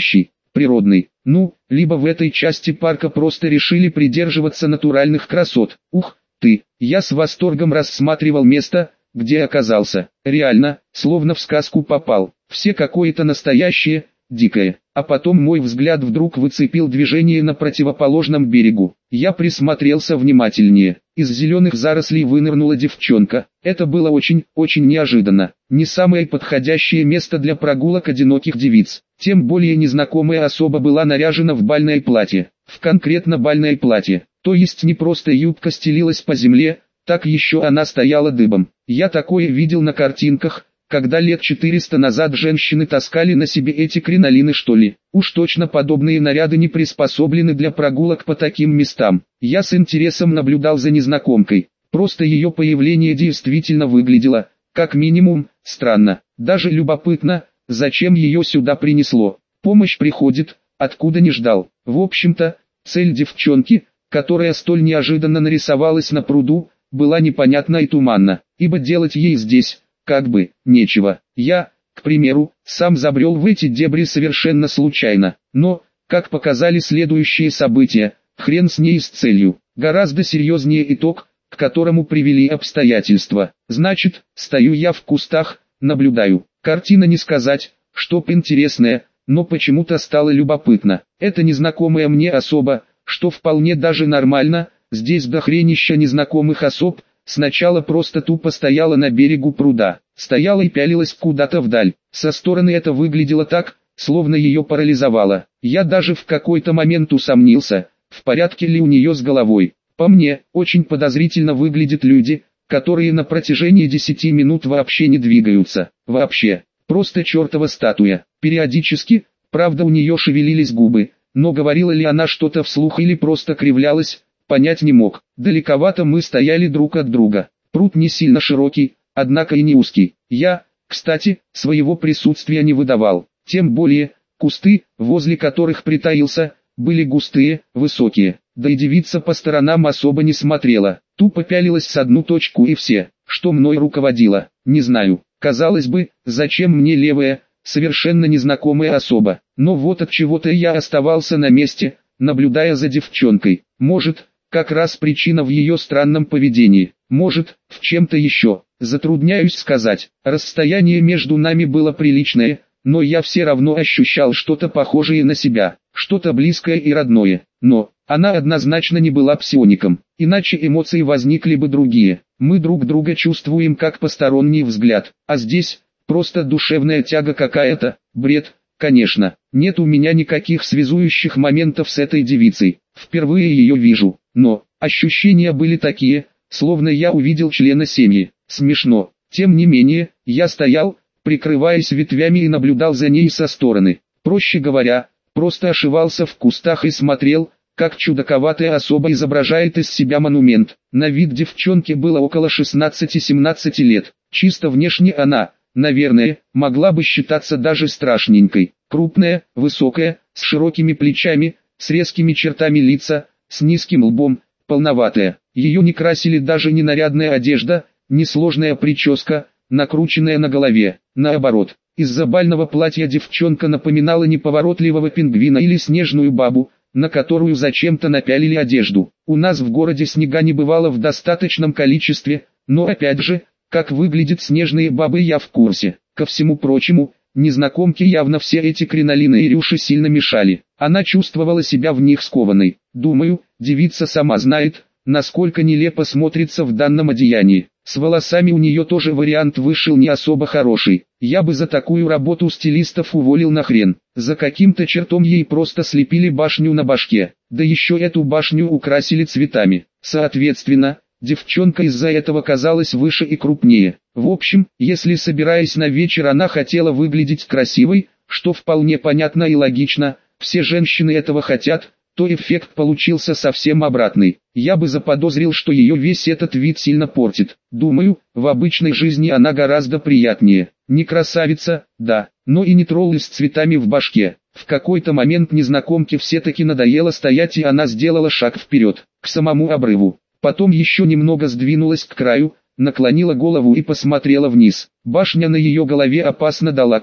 природный. Ну, либо в этой части парка просто решили придерживаться натуральных красот. Ух ты, я с восторгом рассматривал место, где оказался. Реально, словно в сказку попал. Все какое-то настоящее, дикое. А потом мой взгляд вдруг выцепил движение на противоположном берегу. Я присмотрелся внимательнее. Из зеленых зарослей вынырнула девчонка. Это было очень, очень неожиданно. Не самое подходящее место для прогулок одиноких девиц. Тем более незнакомая особа была наряжена в бальное платье. В конкретно бальное платье. То есть не просто юбка стелилась по земле, так еще она стояла дыбом. Я такое видел на картинках, когда лет четыреста назад женщины таскали на себе эти кринолины, что ли. Уж точно подобные наряды не приспособлены для прогулок по таким местам. Я с интересом наблюдал за незнакомкой. Просто ее появление действительно выглядело, как минимум, странно. Даже любопытно, зачем ее сюда принесло. Помощь приходит, откуда не ждал. В общем-то, цель девчонки, которая столь неожиданно нарисовалась на пруду, была непонятна и туманна, ибо делать ей здесь, как бы, нечего. Я, к примеру, сам забрел в эти дебри совершенно случайно. Но, как показали следующие события, хрен с ней с целью. Гораздо серьезнее итог, к которому привели обстоятельства. Значит, стою я в кустах, наблюдаю. Картина не сказать, чтоб интересная, но почему-то стало любопытно. Это незнакомая мне особа, что вполне даже нормально. Здесь дохренища незнакомых особ. Сначала просто тупо стояла на берегу пруда, стояла и пялилась куда-то вдаль. Со стороны это выглядело так, словно ее парализовало. Я даже в какой-то момент усомнился, в порядке ли у нее с головой. По мне, очень подозрительно выглядят люди, которые на протяжении десяти минут вообще не двигаются. Вообще, просто чертова статуя. Периодически, правда, у нее шевелились губы, но говорила ли она что-то вслух или просто кривлялась, понять не мог. Далековато мы стояли друг от друга. Пруд не сильно широкий, однако и не узкий. Я, кстати, своего присутствия не выдавал. Тем более, кусты, возле которых притаился, были густые, высокие. Да и девица по сторонам особо не смотрела. Тупо пялилась с одну точку и все, что мной руководило. Не знаю, казалось бы, зачем мне левая, совершенно незнакомая особа. Но вот от чего-то я оставался на месте, наблюдая за девчонкой. Может, как раз причина в ее странном поведении, может, в чем-то еще, затрудняюсь сказать. Расстояние между нами было приличное, но я все равно ощущал что-то похожее на себя, что-то близкое и родное. Но, она однозначно не была псиоником, иначе эмоции возникли бы другие. Мы друг друга чувствуем как посторонний взгляд, а здесь, просто душевная тяга какая-то, бред. Конечно, нет у меня никаких связующих моментов с этой девицей, впервые ее вижу, но, ощущения были такие, словно я увидел члена семьи. Смешно. Тем не менее, я стоял, прикрываясь ветвями и наблюдал за ней со стороны. Проще говоря, просто ошивался в кустах и смотрел, как чудаковатая особа изображает из себя монумент. На вид девчонки было около шестнадцати-семнадцати лет. Чисто внешне она, наверное, могла бы считаться даже страшненькой. Крупная, высокая, с широкими плечами, с резкими чертами лица, с низким лбом, полноватая. Ее не красили даже ни нарядная одежда, ни сложная прическа, накрученная на голове. Наоборот, из-за бального платья девчонка напоминала неповоротливого пингвина или снежную бабу, на которую зачем-то напялили одежду. У нас в городе снега не бывало в достаточном количестве, но опять же, как выглядят снежные бабы, я в курсе. Ко всему прочему, незнакомке явно все эти кринолины и рюши сильно мешали. Она чувствовала себя в них скованной. Думаю, девица сама знает, насколько нелепо смотрится в данном одеянии. С волосами у нее тоже вариант вышел не особо хороший. Я бы за такую работу стилистов уволил нахрен. За каким-то чертом ей просто слепили башню на башке. Да еще эту башню украсили цветами. Соответственно, девчонка из-за этого казалась выше и крупнее. В общем, если собираясь на вечер она хотела выглядеть красивой, что вполне понятно и логично, все женщины этого хотят, то эффект получился совсем обратный. Я бы заподозрил, что ее весь этот вид сильно портит. Думаю, в обычной жизни она гораздо приятнее. Не красавица, да, но и не тролль с цветами в башке. В какой-то момент незнакомке все-таки надоело стоять, и она сделала шаг вперед, к самому обрыву. Потом еще немного сдвинулась к краю, наклонила голову и посмотрела вниз. Башня на ее голове опасно дала крен.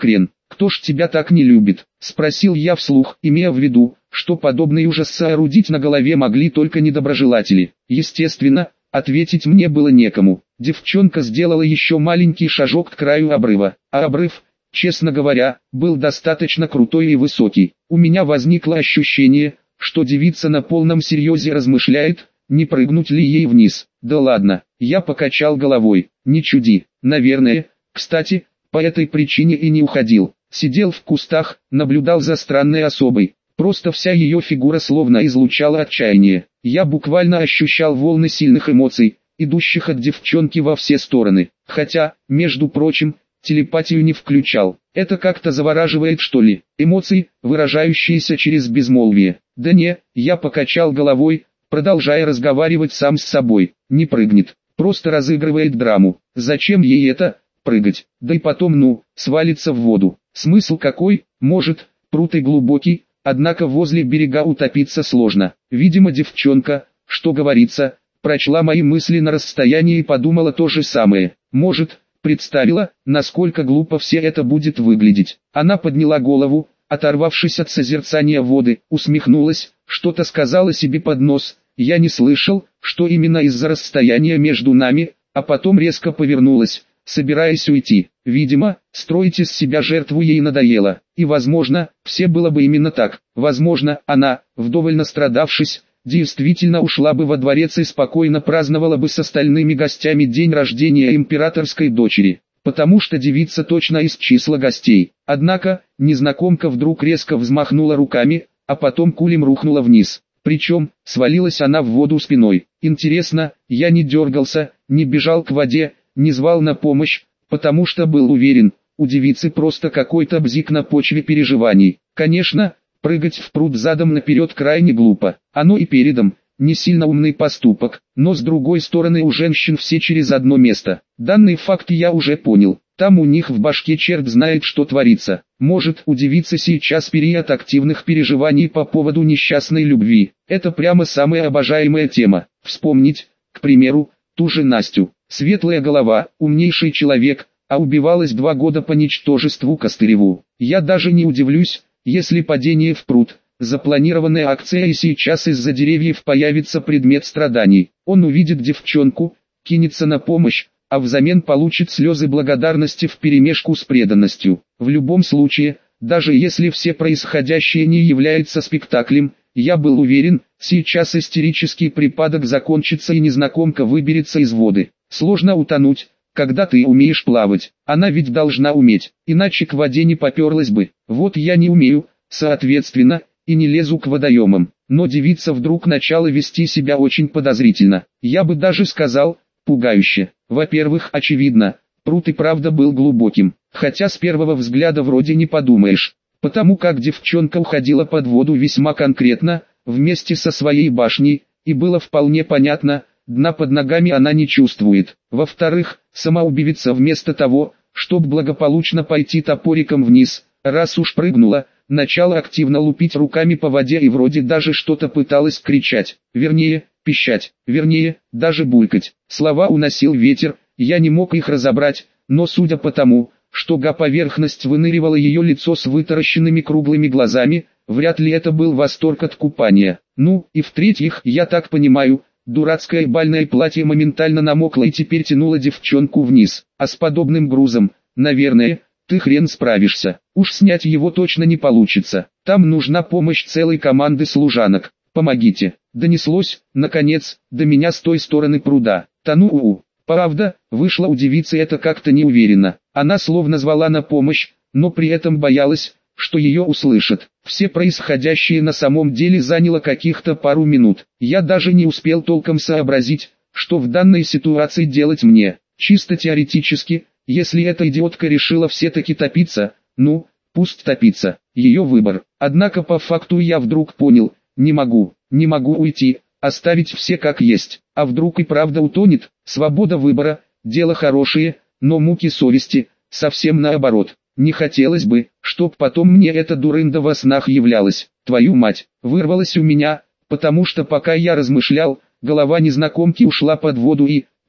кто ж тебя так не любит? Спросил я вслух, имея в виду, что подобный ужас соорудить на голове могли только недоброжелатели. Естественно, ответить мне было некому. Девчонка сделала еще маленький шажок к краю обрыва, а обрыв, честно говоря, был достаточно крутой и высокий. У меня возникло ощущение, что девица на полном серьезе размышляет, не прыгнуть ли ей вниз. Да ладно, я покачал головой, не чуди, наверное, кстати, по этой причине и не уходил. Сидел в кустах, наблюдал за странной особой. Просто вся ее фигура словно излучала отчаяние. Я буквально ощущал волны сильных эмоций, идущих от девчонки во все стороны. Хотя, между прочим, телепатию не включал. Это как-то завораживает, что ли? Эмоции, выражающиеся через безмолвие. Да не, я покачал головой, продолжая разговаривать сам с собой. Не прыгнет, просто разыгрывает драму. Зачем ей это, прыгать? Да и потом, ну, свалится в воду. Смысл какой? Может, пруд и глубокий, однако возле берега утопиться сложно. Видимо, девчонка, что говорится, прочла мои мысли на расстоянии и подумала то же самое. Может, представила, насколько глупо все это будет выглядеть. Она подняла голову, оторвавшись от созерцания воды, усмехнулась, что-то сказала себе под нос. Я не слышал, что именно из-за расстояния между нами, а потом резко повернулась, собираясь уйти. Видимо, строить из себя жертву ей надоело. И возможно, все было бы именно так. Возможно, она, вдоволь настрадавшись, действительно ушла бы во дворец и спокойно праздновала бы с остальными гостями день рождения императорской дочери. Потому что девица точно из числа гостей. Однако, незнакомка вдруг резко взмахнула руками, а потом кулем рухнула вниз. Причем, свалилась она в воду спиной. Интересно, я не дергался, не бежал к воде, не звал на помощь, потому что был уверен, у девицы просто какой-то бзик на почве переживаний. Конечно, прыгать в пруд задом наперед крайне глупо. Оно и передом, не сильно умный поступок, но с другой стороны у женщин все через одно место. Данный факт я уже понял. Там у них в башке черт знает что творится. Может, у девицы сейчас период активных переживаний по поводу несчастной любви. Это прямо самая обожаемая тема. Вспомнить, к примеру, ту же Настю. Светлая голова, умнейший человек, а убивалась два года по ничтожеству Костыреву. Я даже не удивлюсь, если падение в пруд, запланированная акция и сейчас из-за деревьев появится предмет страданий. Он увидит девчонку, кинется на помощь, а взамен получит слезы благодарности вперемешку с преданностью. В любом случае, даже если все происходящее не является спектаклем, я был уверен, сейчас истерический припадок закончится и незнакомка выберется из воды. Сложно утонуть, когда ты умеешь плавать. Она ведь должна уметь, иначе к воде не поперлась бы. Вот я не умею, соответственно, и не лезу к водоемам. Но девица вдруг начала вести себя очень подозрительно. Я бы даже сказал, пугающе. Во-первых, очевидно, пруд и правда был глубоким. Хотя с первого взгляда вроде не подумаешь. Потому как девчонка уходила под воду весьма конкретно, вместе со своей башней, и было вполне понятно, дна под ногами она не чувствует. Во-вторых, сама убивица вместо того, чтобы благополучно пойти топориком вниз, раз уж прыгнула, начала активно лупить руками по воде и вроде даже что-то пыталась кричать, вернее, пищать, вернее, даже булькать. Слова уносил ветер, я не мог их разобрать, но судя по тому, что га поверхность выныривало ее лицо с вытаращенными круглыми глазами, вряд ли это был восторг от купания. Ну, и в-третьих, я так понимаю, дурацкое бальное платье моментально намокло и теперь тянуло девчонку вниз. А с подобным грузом, наверное, ты хрен справишься. Уж снять его точно не получится. Там нужна помощь целой команды служанок. Помогите. Донеслось, наконец, до меня с той стороны пруда. Тону-у. Правда, вышло у девицы это как-то неуверенно. Она словно звала на помощь, но при этом боялась, что ее услышат. Все происходящее на самом деле заняло каких-то пару минут. Я даже не успел толком сообразить, что в данной ситуации делать мне. Чисто теоретически, если эта идиотка решила все-таки топиться, ну, пусть топится, ее выбор. Однако по факту я вдруг понял, не могу, не могу уйти, оставить все как есть. А вдруг и правда утонет? Свобода выбора, дело хорошее, но муки совести, совсем наоборот. Не хотелось бы, чтоб потом мне эта дурында во снах являлась. Твою мать, вырвалась у меня, потому что пока я размышлял, голова незнакомки ушла под воду и,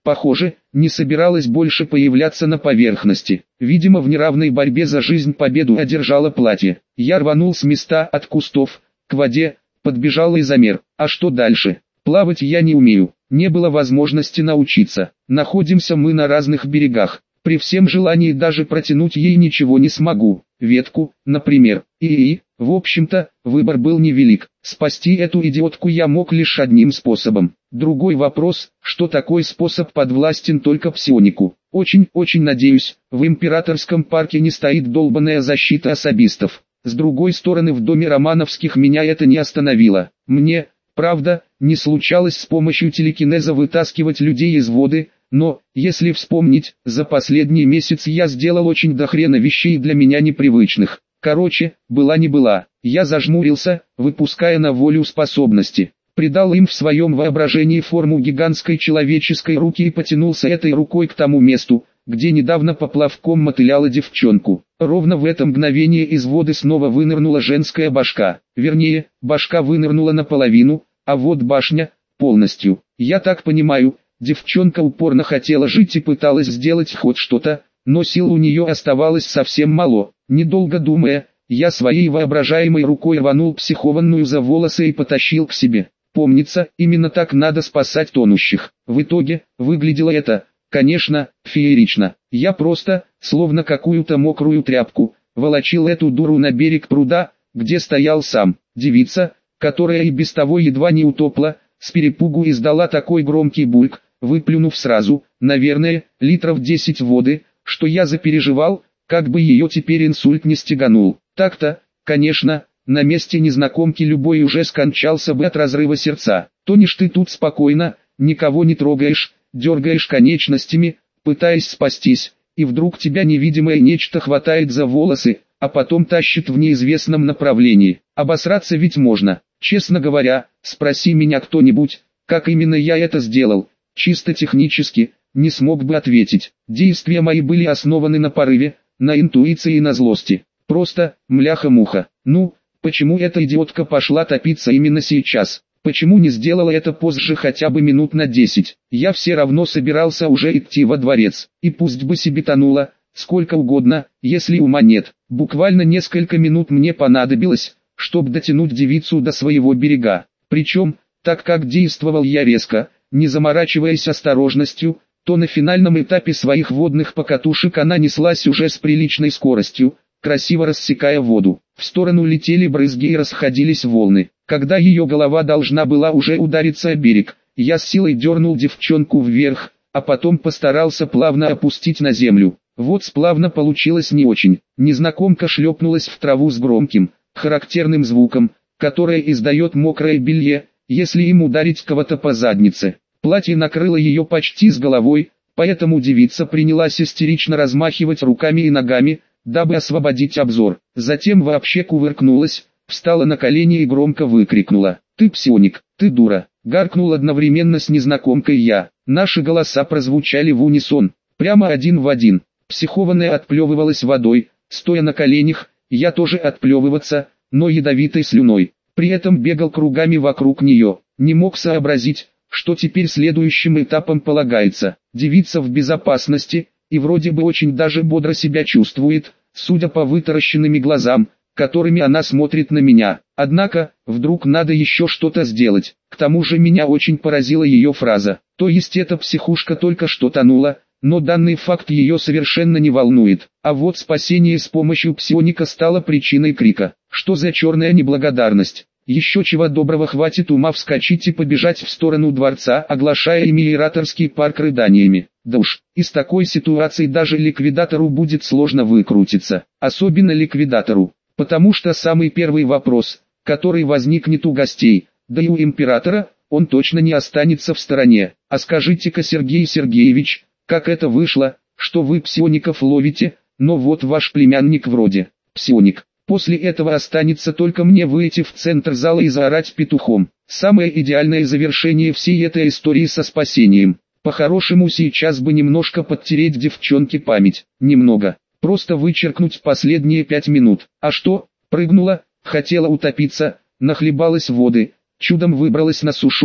Похоже, не собиралась больше появляться на поверхности. Видимо, в неравной борьбе за жизнь победу одержало платье. Я рванул с места от кустов к воде, подбежал и замер. А что дальше? Плавать я не умею, не было возможности научиться. Находимся мы на разных берегах. При всем желании даже протянуть ей ничего не смогу. Ветку, например. И, в общем-то, выбор был невелик. Спасти эту идиотку я мог лишь одним способом. Другой вопрос, что такой способ подвластен только псионику. Очень-очень надеюсь, в императорском парке не стоит долбаная защита особистов. С другой стороны, в доме Романовских меня это не остановило. Мне, правда, не случалось с помощью телекинеза вытаскивать людей из воды, но, если вспомнить, за последний месяц я сделал очень дохрена вещей для меня непривычных. Короче, была не была. Я зажмурился, выпуская на волю способности. Придал им в своем воображении форму гигантской человеческой руки и потянулся этой рукой к тому месту, где недавно поплавком мотыляла девчонку. Ровно в это мгновение из воды снова вынырнула женская башка. Вернее, башка вынырнула наполовину, а вот башня – полностью. Я так понимаю, девчонка упорно хотела жить и пыталась сделать хоть что-то, но сил у нее оставалось совсем мало. Недолго думая, я своей воображаемой рукой рванул психованную за волосы и потащил к себе. Помнится, именно так надо спасать тонущих. В итоге, выглядело это, конечно, феерично. Я просто, словно какую-то мокрую тряпку, волочил эту дуру на берег пруда, где стоял сам. Девица, которая и без того едва не утопла, с перепугу издала такой громкий бульк, выплюнув сразу, наверное, литров десять воды, что я запереживал, как бы ее теперь инсульт не стеганул. Так-то, конечно, на месте незнакомки любой уже скончался бы от разрыва сердца. Тонешь ты тут спокойно, никого не трогаешь, дергаешь конечностями, пытаясь спастись, и вдруг тебя невидимое нечто хватает за волосы, а потом тащит в неизвестном направлении. Обосраться ведь можно. Честно говоря, спроси меня кто-нибудь, как именно я это сделал, чисто технически, не смог бы ответить. Действия мои были основаны на порыве, на интуиции и на злости. Просто, мляха-муха. Ну, почему эта идиотка пошла топиться именно сейчас? Почему не сделала это позже хотя бы минут на десять? Я все равно собирался уже идти во дворец, и пусть бы себе тонула, сколько угодно, если ума нет. Буквально несколько минут мне понадобилось, чтобы дотянуть девицу до своего берега. Причем, так как действовал я резко, не заморачиваясь осторожностью, то на финальном этапе своих водных покатушек она неслась уже с приличной скоростью, красиво рассекая воду. В сторону летели брызги и расходились волны. Когда ее голова должна была уже удариться о берег, я с силой дернул девчонку вверх, а потом постарался плавно опустить на землю. Вот сплавно получилось не очень. Незнакомка шлепнулась в траву с громким, характерным звуком, которое издает мокрое белье, если им ударить кого-то по заднице. Платье накрыло ее почти с головой, поэтому девица принялась истерично размахивать руками и ногами, дабы освободить обзор. Затем вообще кувыркнулась, встала на колени и громко выкрикнула: «Ты псионик, ты дура!» Гаркнул одновременно с незнакомкой я. Наши голоса прозвучали в унисон, прямо один в один. Психованная отплевывалась водой, стоя на коленях, я тоже отплевываться, но ядовитой слюной. При этом бегал кругами вокруг нее, не мог сообразить, что теперь следующим этапом полагается. Девица в безопасности, и вроде бы очень даже бодро себя чувствует, судя по вытаращенными глазам, которыми она смотрит на меня. Однако, вдруг надо еще что-то сделать. К тому же меня очень поразила ее фраза. То есть эта психушка только что тонула, но данный факт ее совершенно не волнует. А вот спасение с помощью псионика стало причиной крика. Что за черная неблагодарность? Еще чего доброго хватит ума вскочить и побежать в сторону дворца, оглашая императорский парк рыданиями. Да уж, из такой ситуации даже ликвидатору будет сложно выкрутиться. Особенно ликвидатору. Потому что самый первый вопрос, который возникнет у гостей, да и у императора, он точно не останется в стороне. А скажите-ка, Сергей Сергеевич, как это вышло, что вы псиоников ловите, но вот ваш племянник вроде псионик. После этого останется только мне выйти в центр зала и заорать петухом. Самое идеальное завершение всей этой истории со спасением. По-хорошему сейчас бы немножко подтереть девчонке память. Немного. Просто вычеркнуть последние пять минут. А что? Прыгнула, хотела утопиться, нахлебалась воды, чудом выбралась на сушу,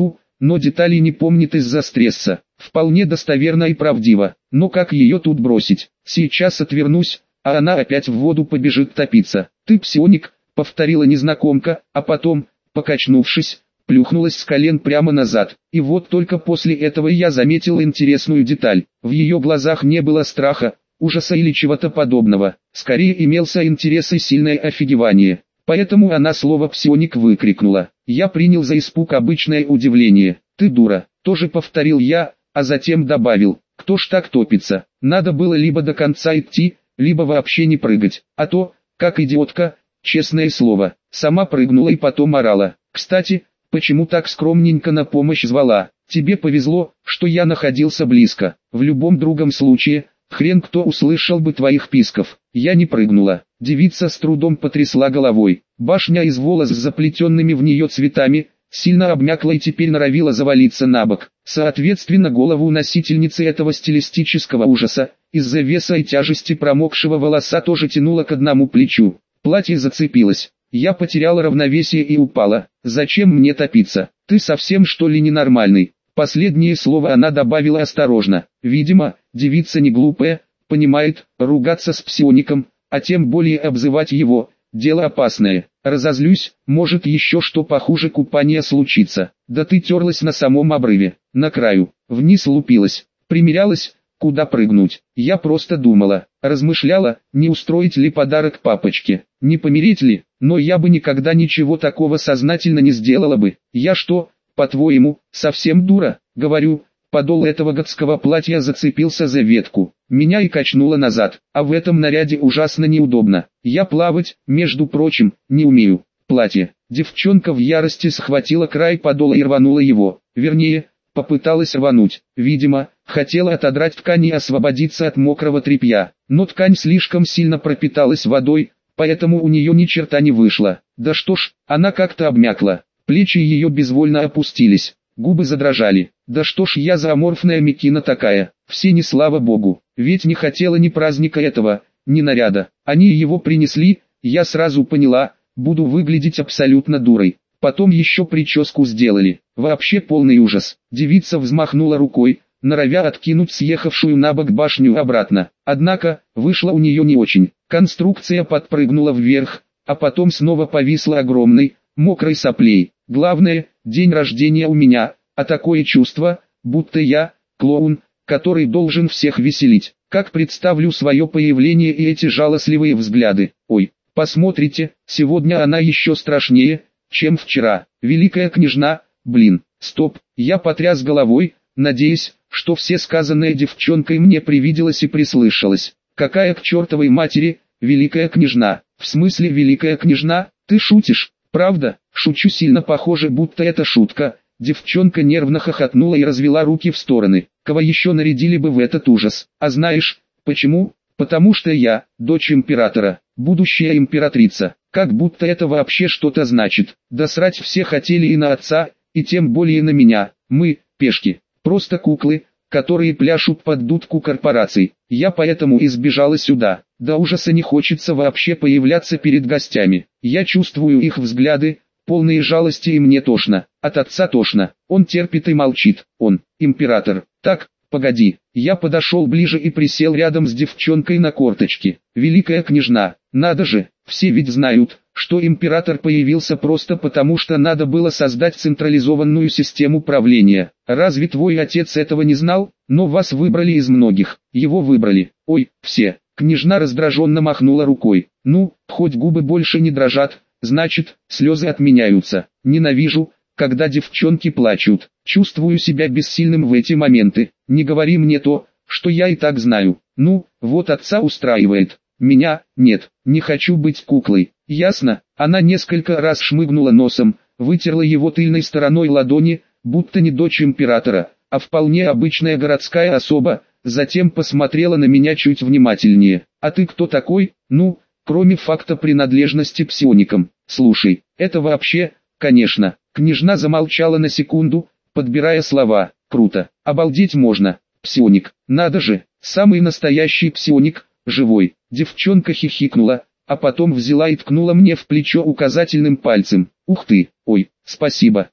но деталей не помнит из-за стресса. Вполне достоверно и правдиво, но как ее тут бросить? Сейчас отвернусь, а она опять в воду побежит топиться. «Ты псионик», — повторила незнакомка, а потом, покачнувшись, плюхнулась с колен прямо назад. И вот только после этого я заметил интересную деталь. В ее глазах не было страха, ужаса или чего-то подобного. Скорее имелся интерес и сильное офигевание. Поэтому она слово «псионик» выкрикнула. Я принял за испуг обычное удивление. «Ты дура», — тоже повторил я, а затем добавил: «Кто ж так топится? Надо было либо до конца идти, либо вообще не прыгать, а то, как идиотка, честное слово, сама прыгнула и потом орала. Кстати, почему так скромненько на помощь звала? Тебе повезло, что я находился близко. В любом другом случае, хрен кто услышал бы твоих писков. Я не прыгнула». Девица с трудом потрясла головой. Башня из волос с заплетенными в нее цветами сильно обмякла и теперь норовила завалиться на бок. Соответственно, голову носительницы этого стилистического ужаса, из-за веса и тяжести промокшего волоса, тоже тянуло к одному плечу. Платье зацепилось. Я потеряла равновесие и упала. «Зачем мне топиться? Ты совсем что ли ненормальный?» Последнее слово она добавила осторожно. Видимо, девица не глупая, понимает, ругаться с псиоником, а тем более обзывать его, дело опасное. Разозлюсь, может еще что похуже купания случится. Да ты терлась на самом обрыве, на краю, вниз лупилась, примерялась, куда прыгнуть. Я просто думала, размышляла, не устроить ли подарок папочке, не помереть ли, но я бы никогда ничего такого сознательно не сделала бы. Я что, по-твоему, совсем дура? Говорю. Подол этого гадского платья зацепился за ветку, меня и качнуло назад, а в этом наряде ужасно неудобно. Я плавать, между прочим, не умею. Платье. Девчонка в ярости схватила край подола и рванула его, вернее, попыталась рвануть. Видимо, хотела отодрать ткань и освободиться от мокрого тряпья, но ткань слишком сильно пропиталась водой, поэтому у нее ни черта не вышло. Да что ж, она как-то обмякла, плечи ее безвольно опустились. Губы задрожали. Да что ж я за аморфная мекина такая, все не слава богу, ведь не хотела ни праздника этого, ни наряда. Они его принесли, я сразу поняла, буду выглядеть абсолютно дурой. Потом еще прическу сделали, вообще полный ужас. Девица взмахнула рукой, норовя откинуть съехавшую на бок башню обратно. Однако, вышло у нее не очень. Конструкция подпрыгнула вверх, а потом снова повисла огромной, мокрой соплей. Главное, день рождения у меня, а такое чувство, будто я, клоун, который должен всех веселить. Как представлю свое появление и эти жалостливые взгляды. Ой, посмотрите, сегодня она еще страшнее, чем вчера. Великая княжна, блин, стоп, я потряс головой, надеясь, что все сказанное девчонкой мне привиделось и прислышалось. Какая к чертовой матери, великая княжна? В смысле великая княжна? Ты шутишь? Правда? Шучу, сильно похоже, будто это шутка. Девчонка нервно хохотнула и развела руки в стороны. Кого еще нарядили бы в этот ужас? А знаешь, почему? Потому что я, дочь императора, будущая императрица. Как будто это вообще что-то значит. Да срать все хотели и на отца, и тем более на меня. Мы, пешки, просто куклы, которые пляшут под дудку корпораций. Я поэтому избежала сюда. До ужаса не хочется вообще появляться перед гостями. Я чувствую их взгляды, полные жалости, и мне тошно. От отца тошно. Он терпит и молчит. Он, император. Так, погоди. Я подошел ближе и присел рядом с девчонкой на корточки. Великая княжна, надо же, все ведь знают, что император появился просто потому, что надо было создать централизованную систему правления. Разве твой отец этого не знал? Но вас выбрали из многих. Его выбрали. Ой, все. Княжна раздраженно махнула рукой. Ну, хоть губы больше не дрожат, значит, слезы отменяются. Ненавижу, когда девчонки плачут. Чувствую себя бессильным в эти моменты. Не говори мне то, что я и так знаю. Ну, вот отца устраивает. Меня, нет, не хочу быть куклой. Ясно? Она несколько раз шмыгнула носом, вытерла его тыльной стороной ладони, будто не дочь императора, а вполне обычная городская особа, затем посмотрела на меня чуть внимательнее. А ты кто такой? Ну, кроме факта принадлежности псионикам. Слушай, это вообще, конечно. Княжна замолчала на секунду, подбирая слова. Круто, обалдеть можно. Псионик, надо же, самый настоящий псионик, живой. Девчонка хихикнула, а потом взяла и ткнула мне в плечо указательным пальцем. Ух ты, ой, спасибо.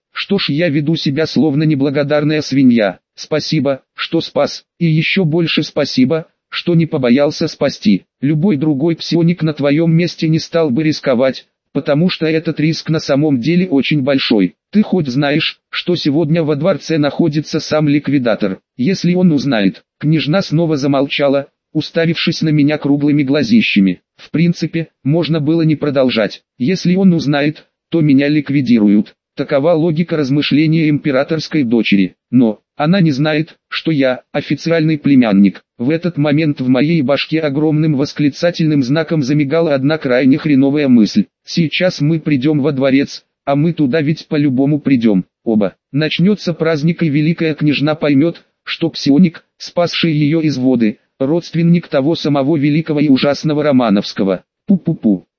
Что ж, я веду себя словно неблагодарная свинья. Спасибо, что спас, и еще больше спасибо, что не побоялся спасти. Любой другой псионик на твоем месте не стал бы рисковать, потому что этот риск на самом деле очень большой. Ты хоть знаешь, что сегодня во дворце находится сам ликвидатор? Если он узнает. Княжна снова замолчала, уставившись на меня круглыми глазищами. В принципе, можно было не продолжать. Если он узнает, то меня ликвидируют. Такова логика размышления императорской дочери. Но она не знает, что я официальный племянник. В этот момент в моей башке огромным восклицательным знаком замигала одна крайне хреновая мысль. Сейчас мы придем во дворец, а мы туда ведь по-любому придем. Оба. Начнется праздник, и великая княжна поймет, что псионик, спасший ее из воды, родственник того самого великого и ужасного Романовского. Пу-пу-пу.